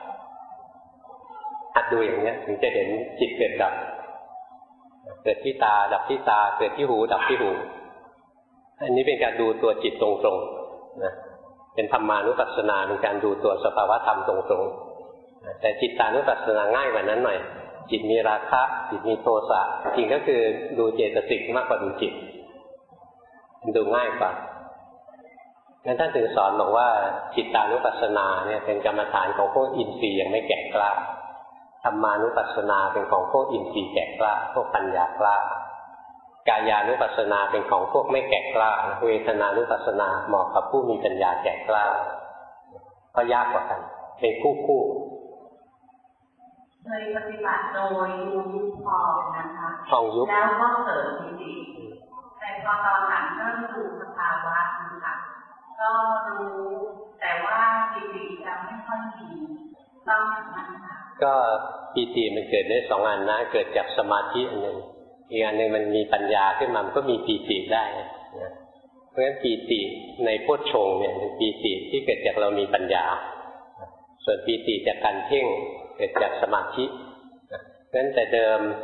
หัดดูอย่างนี้ถึงจะเห็นจิตเกิดดับเกิดที่ตาดับที่ตาเกิดที่หูดับที่หูอันนี้เป็นการดูตัวจิตตรงๆนะเป็นธรรมานุปัสสนาเป็นการดูตัวสภาวะธรรมตรงๆแต่จิตตานุปัสสนาง่ายกว่านั้นหน่อยจิตมีราคะจิตมีโทสะจริงก็คือดูเจตสิกมากกว่าดูจิตดูง่ายกว่างั้นท่านถึงสอนบอกว่าจิตตานุปัสสนาเนี่ยเป็นกรรมฐานของพวกอินทรีย์ยังไม่แก่กล้าธรรมานุปัสสนาเป็นของพวกอินทรีย์แก่กล้าพวกปัญญากล้ากายานุปัสสนาเป็นของพวกไม่แก่กล้าเวทนานุปัสสนาเหมาะกับผู้มีปัญญาแก่กล้าก็ยากกว่ากันเป็นคู่เคยปฏิบัติโดยดูยุบพองนะคะยุบแล้วก็เกิดจริงๆแต่พอตอนหลังเริ่มดูสภาวะนะคะก็รู้แต่ว่าจิตจะไม่ค่อยดีต้องอย่างนั้นค่ะก็ปีติมันเกิดได้2 อันนะเกิดจากสมาธิอันหนึ่งอีกอันหนึ่งมันมีปัญญาขึ้นมามันก็มีปีติได้นะเพราะฉะนั้นปีติในโพชฌงค์เนี่ยเป็นปีติที่เกิดจากเรามีปัญญาส่วนปีติจากการเพ่งเกิดจากสมาธิเพราะฉะนั้นแต่เดิม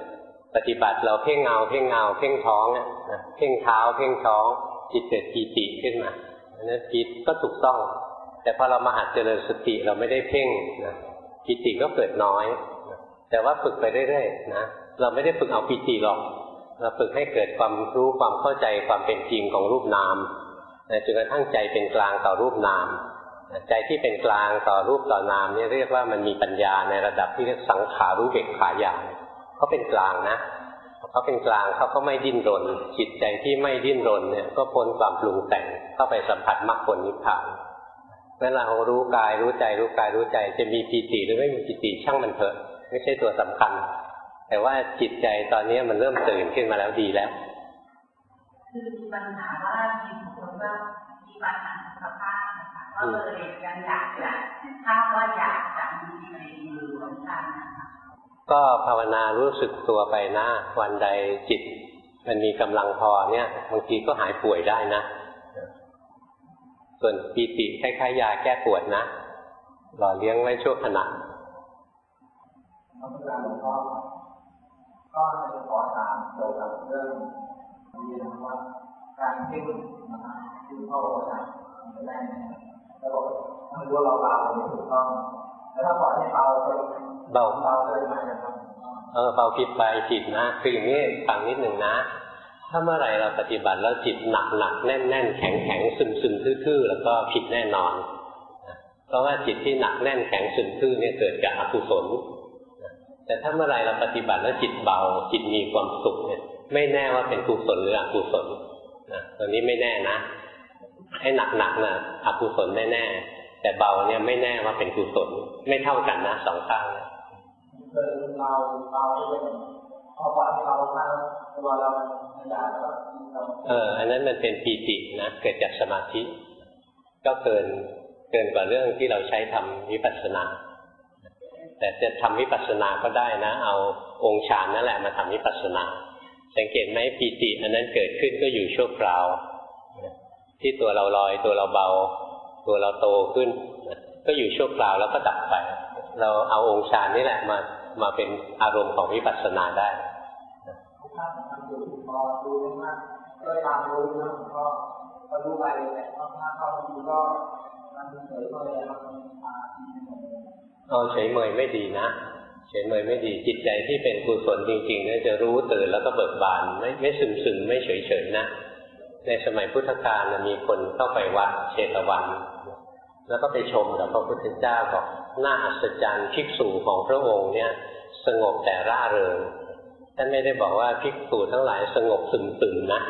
ปฏิบัติเราเพ่งเงาเพ่งท้องเนี่ยเพ่งเท้าเพ่งท้องจิตเกิดปีติขึ้นมาอันนั้นจิตก็ถูกต้องแต่พอเรามาหัดเจริญสติเราไม่ได้เพ่งนะปีติก็เกิดน้อยแต่ว่าฝึกไปเรื่อยๆนะเราไม่ได้ฝึกเอาปีติหรอกเราฝึกให้เกิดความรู้ความเข้าใจความเป็นจริงของรูปนามจนกระทั่งใจเป็นกลางต่อรูปนามใจที่เป็นกลางต่อรูปต่อนามนี่เรียกว่ามันมีปัญญาในระดับที่เรียกสังขารู้เบกขาญาณเขาเป็นกลางนะเขาเป็นกลางเขาก็ไม่ดิ้นรนจิตใจที่ไม่ดิ้นรนเนี่ยก็พ้นความปรุงแต่งเข้าไปสัมผัสมรรคผลนิพพานเวลาเรารู้กายรู้ใจรู้กายรู้ใจจะมีปีติหรือไม่มีปีติช่างมันเถอะไม่ใช่ตัวสำคัญแต่ว่าจิตใจตอนนี้มันเริ่มตื่นขึ้นมาแล้วดีแล้วคือปัญหาว่ามีคนว่ามีปัญหาสุขภาพนะคะก็เลยยังอยากจะถ้าว่าอยากจะมีในมือเหมือนกันนะคะก็ภาวนารู้สึกตัวไปนะวันใดจิตมันมีกำลังพอเนี่ยบางทีก็หายป่วยได้นะส่วนปีติคล้ายๆยาแก้ปวดนะหล่อเลี้ยงไว้ชั่วขณะหลวงพ่อก็จะขอถามเกี่ยวกับเรื่องที่เรียกว่าการเพ่งนะครับที่พ่อบอกว่าไม่ได้แล้วบอกถ้ารู้ว่าเราเบาไม่ถูกต้องแล้วถ้าปล่อยให้เบาเกินเกินนะครับเบาผิดไปผิดนะคืออย่างนี้ฟังนิดหนึ่งนะถ้าเมื่อไหร่เราปฏิบัติแล้วจิตหนักแน่นแข็งซึมทื่อๆแล้วก็ผิดแน่นอนเพราะว่าจิตที่หนักแน่นแข็งซึมทื่อเนี่ยเกิดจากอกุศลแต่ถ้าเมื่อไรเราปฏิบัติแล้วจิตเบาจิตมีความสุขเนี่ยไม่แน่ว่าเป็นกุศลหรืออกุศลนะตัวนี้ไม่แน่นะให้หนักนะอกุศลแน่แต่เบาเนี่ยไม่แน่ว่าเป็นกุศลไม่เท่ากันนะสองข้างนะเราเป็นพอปล่อยให้เราเข้าตัวเราขยายแล้วอันนั้นมันเป็นปีตินะเกิดจากสมาธิก็เกินกว่าเรื่องที่เราใช้ทำวิปัสสนาแต่จะทำวิปัสสนาก็ได้นะเอาองค์ฌานนั่นแหละมาทำวิปัสสนาสังเกตไหมปีติอันนั้นเกิดขึ้นก็อยู่ชั่วคราวที่ตัวเราลอยตัวเราเบาตัวเราโตขึ้นก็อยู่ชั่วคราวแล้วก็ดับไปเราเอาองค์ฌานนี่แหละมาเป็นอารมณ์ของวิปัสสนาได้ถ้าทำอยู่พอดูมากก็ตามรู้นะก็ดูไปแต่ถ้าเข้าดูก็มันเฉยเลยครับเฉยเมยไม่ดีนะเฉยเมยไม่ดีจิตใจที่เป็นกุศลจริงๆเนี่ยจะรู้ตื่นแล้วก็เบิกบานไม่ซึมไม่เฉยๆนะในสมัยพุทธกาลมีคนเข้าไปวัดเชตวันแล้วก็ไปชมกับพระพุทธเจ้าบอกน่าอัศจรรย์ภิกษุของพระองค์เนี่ยสงบแต่ร่าเริงท่านไม่ได้บอกว่าภิกษุทั้งหลายสงบซึมตื่นนะ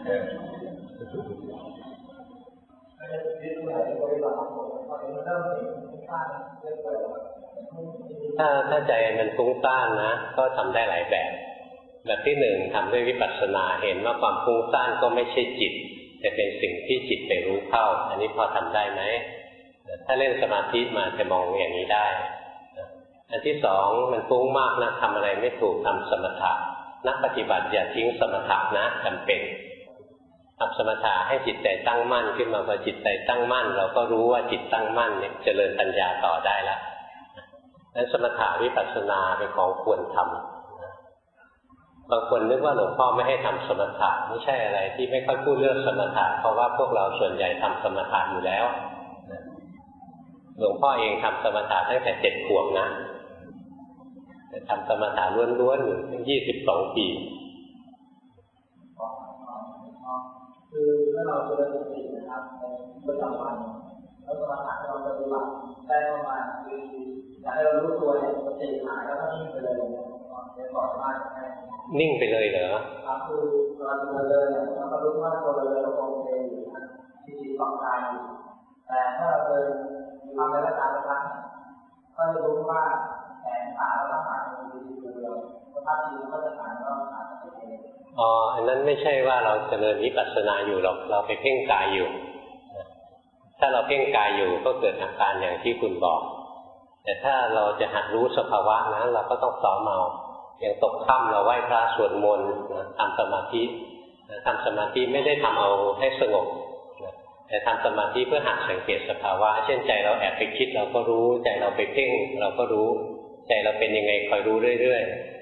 ถ้าใจมันฟุ้งซ่านนะก็ทำได้หลายแบบที่หนึ่งทำด้วยวิปัสสนาเห็นว่าความฟุ้งซ่านก็ไม่ใช่จิตแต่เป็นสิ่งที่จิตไปรู้เข้าอันนี้พอทำได้ไหมถ้าเล่นสมาธิมาจะมองอย่างนี้ได้อันที่สองมันฟุ้งมากนะทำอะไรไม่ถูกทำสมถะนักปฏิบัติอย่าทิ้งสมถะนะจำเป็นทำสมถะให้จิตใจตั้งมั่นขึ้นมาพอจิตใจตั้งมั่นเราก็รู้ว่าจิตตั้งมั่นเนี่ยเจริญปัญญาต่อได้แล้วนั้นสมถะวิปัสสนาเป็นของควรทำบางคนนึกว่าหลวงพ่อไม่ให้ทำสมถะไม่ใช่อะไรที่ไม่ค่อยพูดเรื่องสมถะเพราะว่าพวกเราส่วนใหญ่ทำสมถะอยู่แล้วหลวงพ่อเองทำสมถะตั้งแต่7 ขวบนะแต่ทำสมถะล้วนๆอยู่ตั้ง22 ปีคือเมื่อเราเจริญสตินะครับในประจำวันแล้วสมถะที่เราปฏิบัติได้เข้ามาคืออยากให้เรารู้ตัวเนี่ยสติหายแล้วก็นิ่งไปเลยเนี่ยก่อนมากนิ่งไปเลยเหรอครับคือเราเดินเนี่ยเราก็รู้ว่าตัวเราเดินเราโอเคอยู่นะจิตปลอดภัยอยู่แต่ถ้าเราเดินทำอะไรก็ตามนะครับก็จะรู้ว่าแขนขาเราหายไปอยู่เดียวภาพจิตก็จะหายแล้วหายไปเองอันนั้นไม่ใช่ว่าเราเจริญวิปัสสนาอยู่หรอกเราไปเพ่งกายอยู่ถ้าเราเพ่งกายอยู่ก็เกิดอาการอย่างที่คุณบอกแต่ถ้าเราจะหัดรู้สภาวะนะเราก็ต้องซ้อมเอาอย่างตกค่ำเราไหว้พระสวดมนต์ทำสมาธิไม่ได้ทำเอาให้สงบแต่ทำสมาธิเพื่อหัดสังเกตสภาวะเช่นใจเราแอบไปคิดเราก็รู้ใจเราไปเพ่งเราก็รู้ใจเราเป็นยังไงคอยรู้เรื่อยๆ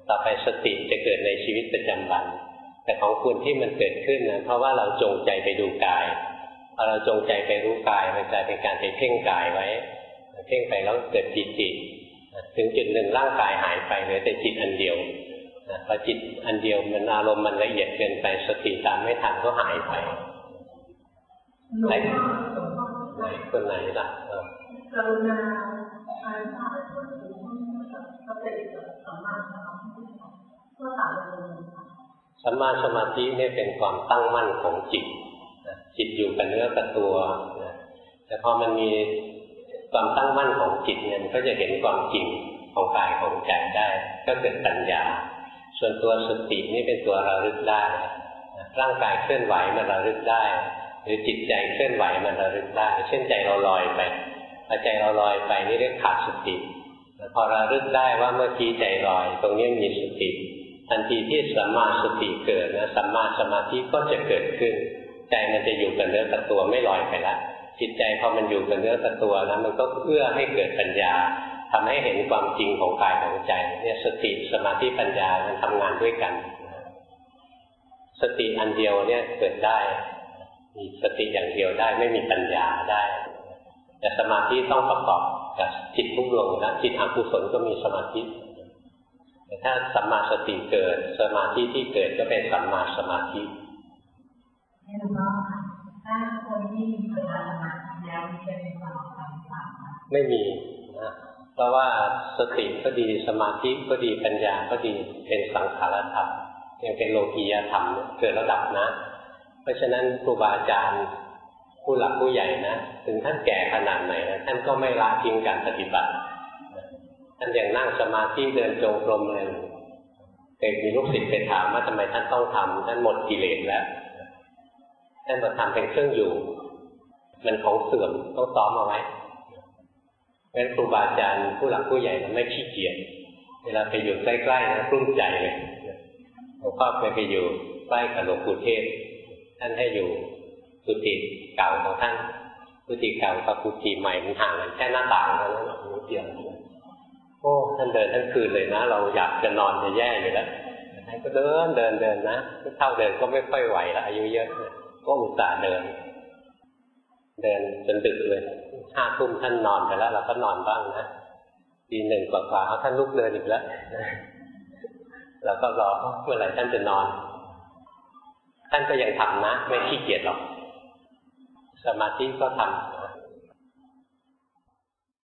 ต่อไปสติจะเกิดในชีวิตประจำวันแต่ของคุณที่มันเกิดขึ้นนะเพราะว่าเราจงใจไปดูกายพอเราจงใจไปรู้กายมันกลายเป็นการไปเพ่งกายไว้เพ่งไปแล้วเกิดจิตถึงจุดหนึ่งร่างกายหายไปเหลือแต่จิตอันเดียวพอจิตอันเดียวมันอารมณ์มันละเอียดเกินไปสติตามไม่ทันก็หายไปไหนคนไหนล่ะกรุณาใช้ภาพพูดถึงสติกับสัมมาสมาธิก็ต่างกันเลยสัมมาสมาธิเนี่ยเป็นความตั้งมั่นของจิตจิตอยู่กับเนื้อกับตัวแต่พอมันมีความตั้งมั่นของจิตเนี่ยมันก็จะเห็นความจริงของกายของใจได้ก็เกิดปัญญาส่วนตัวสตินี่เป็นตัวระลึกได้ร่างกายเคลื่อนไหวมันระลึกได้หรือจิตใจเคลื่อนไหวมันระลึกได้เช่นใจเราลอยไปพอใจเราลอยไปนี่เรียกขาดสติพอระลึกได้ว่าเมื่อกี้ใจลอยตรงนี้มีสติทันทีที่สัมมาสติเกิดนะสัมมาสมาธิก็จะเกิดขึ้นใจมันจะอยู่กับเนื้อกับตัวไม่ลอยไปละจิตใจพอมันอยู่กับเนื้อกับตัวนะมันก็เอื้อให้เกิดปัญญาทำให้เห็นความจริงของกายของใจเนี่ยสติสมาธิปัญญามันทำงานด้วยกันสติอันเดียวเนี่ยเกิดได้มีสติอย่างเดียวได้ไม่มีปัญญาได้แต่สมาธิต้องประกอบกับจิตทุกดวงนะจิตอกุศลก็มีสมาธิแต่ถ้าสัมมาสติเกิดสมาธิที่เกิดก็เป็นสัมมาสมาธินี่หลวงพ่อค่ะถ้าคนที่มีสัมมาสมาธิแล้วมีเป็นความสำคัญไม่มีนะเพราะว่าสติก็ดีสมาธิก็ดีปัญญาก็ดีเป็นสังขารธรรมยังเป็นโลกียธรรมเกิดระดับนะเพราะฉะนั้นครูบาอาจารย์ผู้หลักผู้ใหญ่นะถึงท่านแก่ขนาดไหนนะท่านก็ไม่ละทิ้งการปฏิบัติท่านยังนั่งสมาธิเดินจงกรมเลยเคยมีลูกศิษย์ไปถามว่าทำไมท่านต้องทำท่านหมดกิเลสแล้วท่านบอกทำเป็นเครื่องอยู่มันของเสื่อมต้องซ้อมเอาไว้เพราะฉะนั้นครูบาอาจารย์ผู้หลักผู้ใหญ่ไม่ขี้เกียจเวลาไปอยู่ใกล้ๆนะกลุ้มใจเลยหลวงพ่อเคยไปอยู่ใกล้กับหลวงปู่เทศท่านให้อยู่กุฏิเก่าของท่านกุฏิเก่ากับกุฏิใหม่มันห่างกันแค่หน้าต่างเท่านั้นนิดเดียวโอ้ท่านเดินทั้งคืนเลยนะเราอยากจะนอนจะแย่อยู่แล้วท่านก็เดินนะเท่าเดินก็ไม่ค่อยไหวแล้วอายุเยอะก็อุตส่าห์เดินจนดึกเลย5 ทุ่มท่านนอนไปแล้วเราก็นอนบ้างนะตี 1กว่าท่านลุกเดินอีกแล้วเราก็รอเมื่อไหร่ท่านจะนอนท่านก็ยังทำนะไม่ขี้เกียจหรอกสมาธิก็ท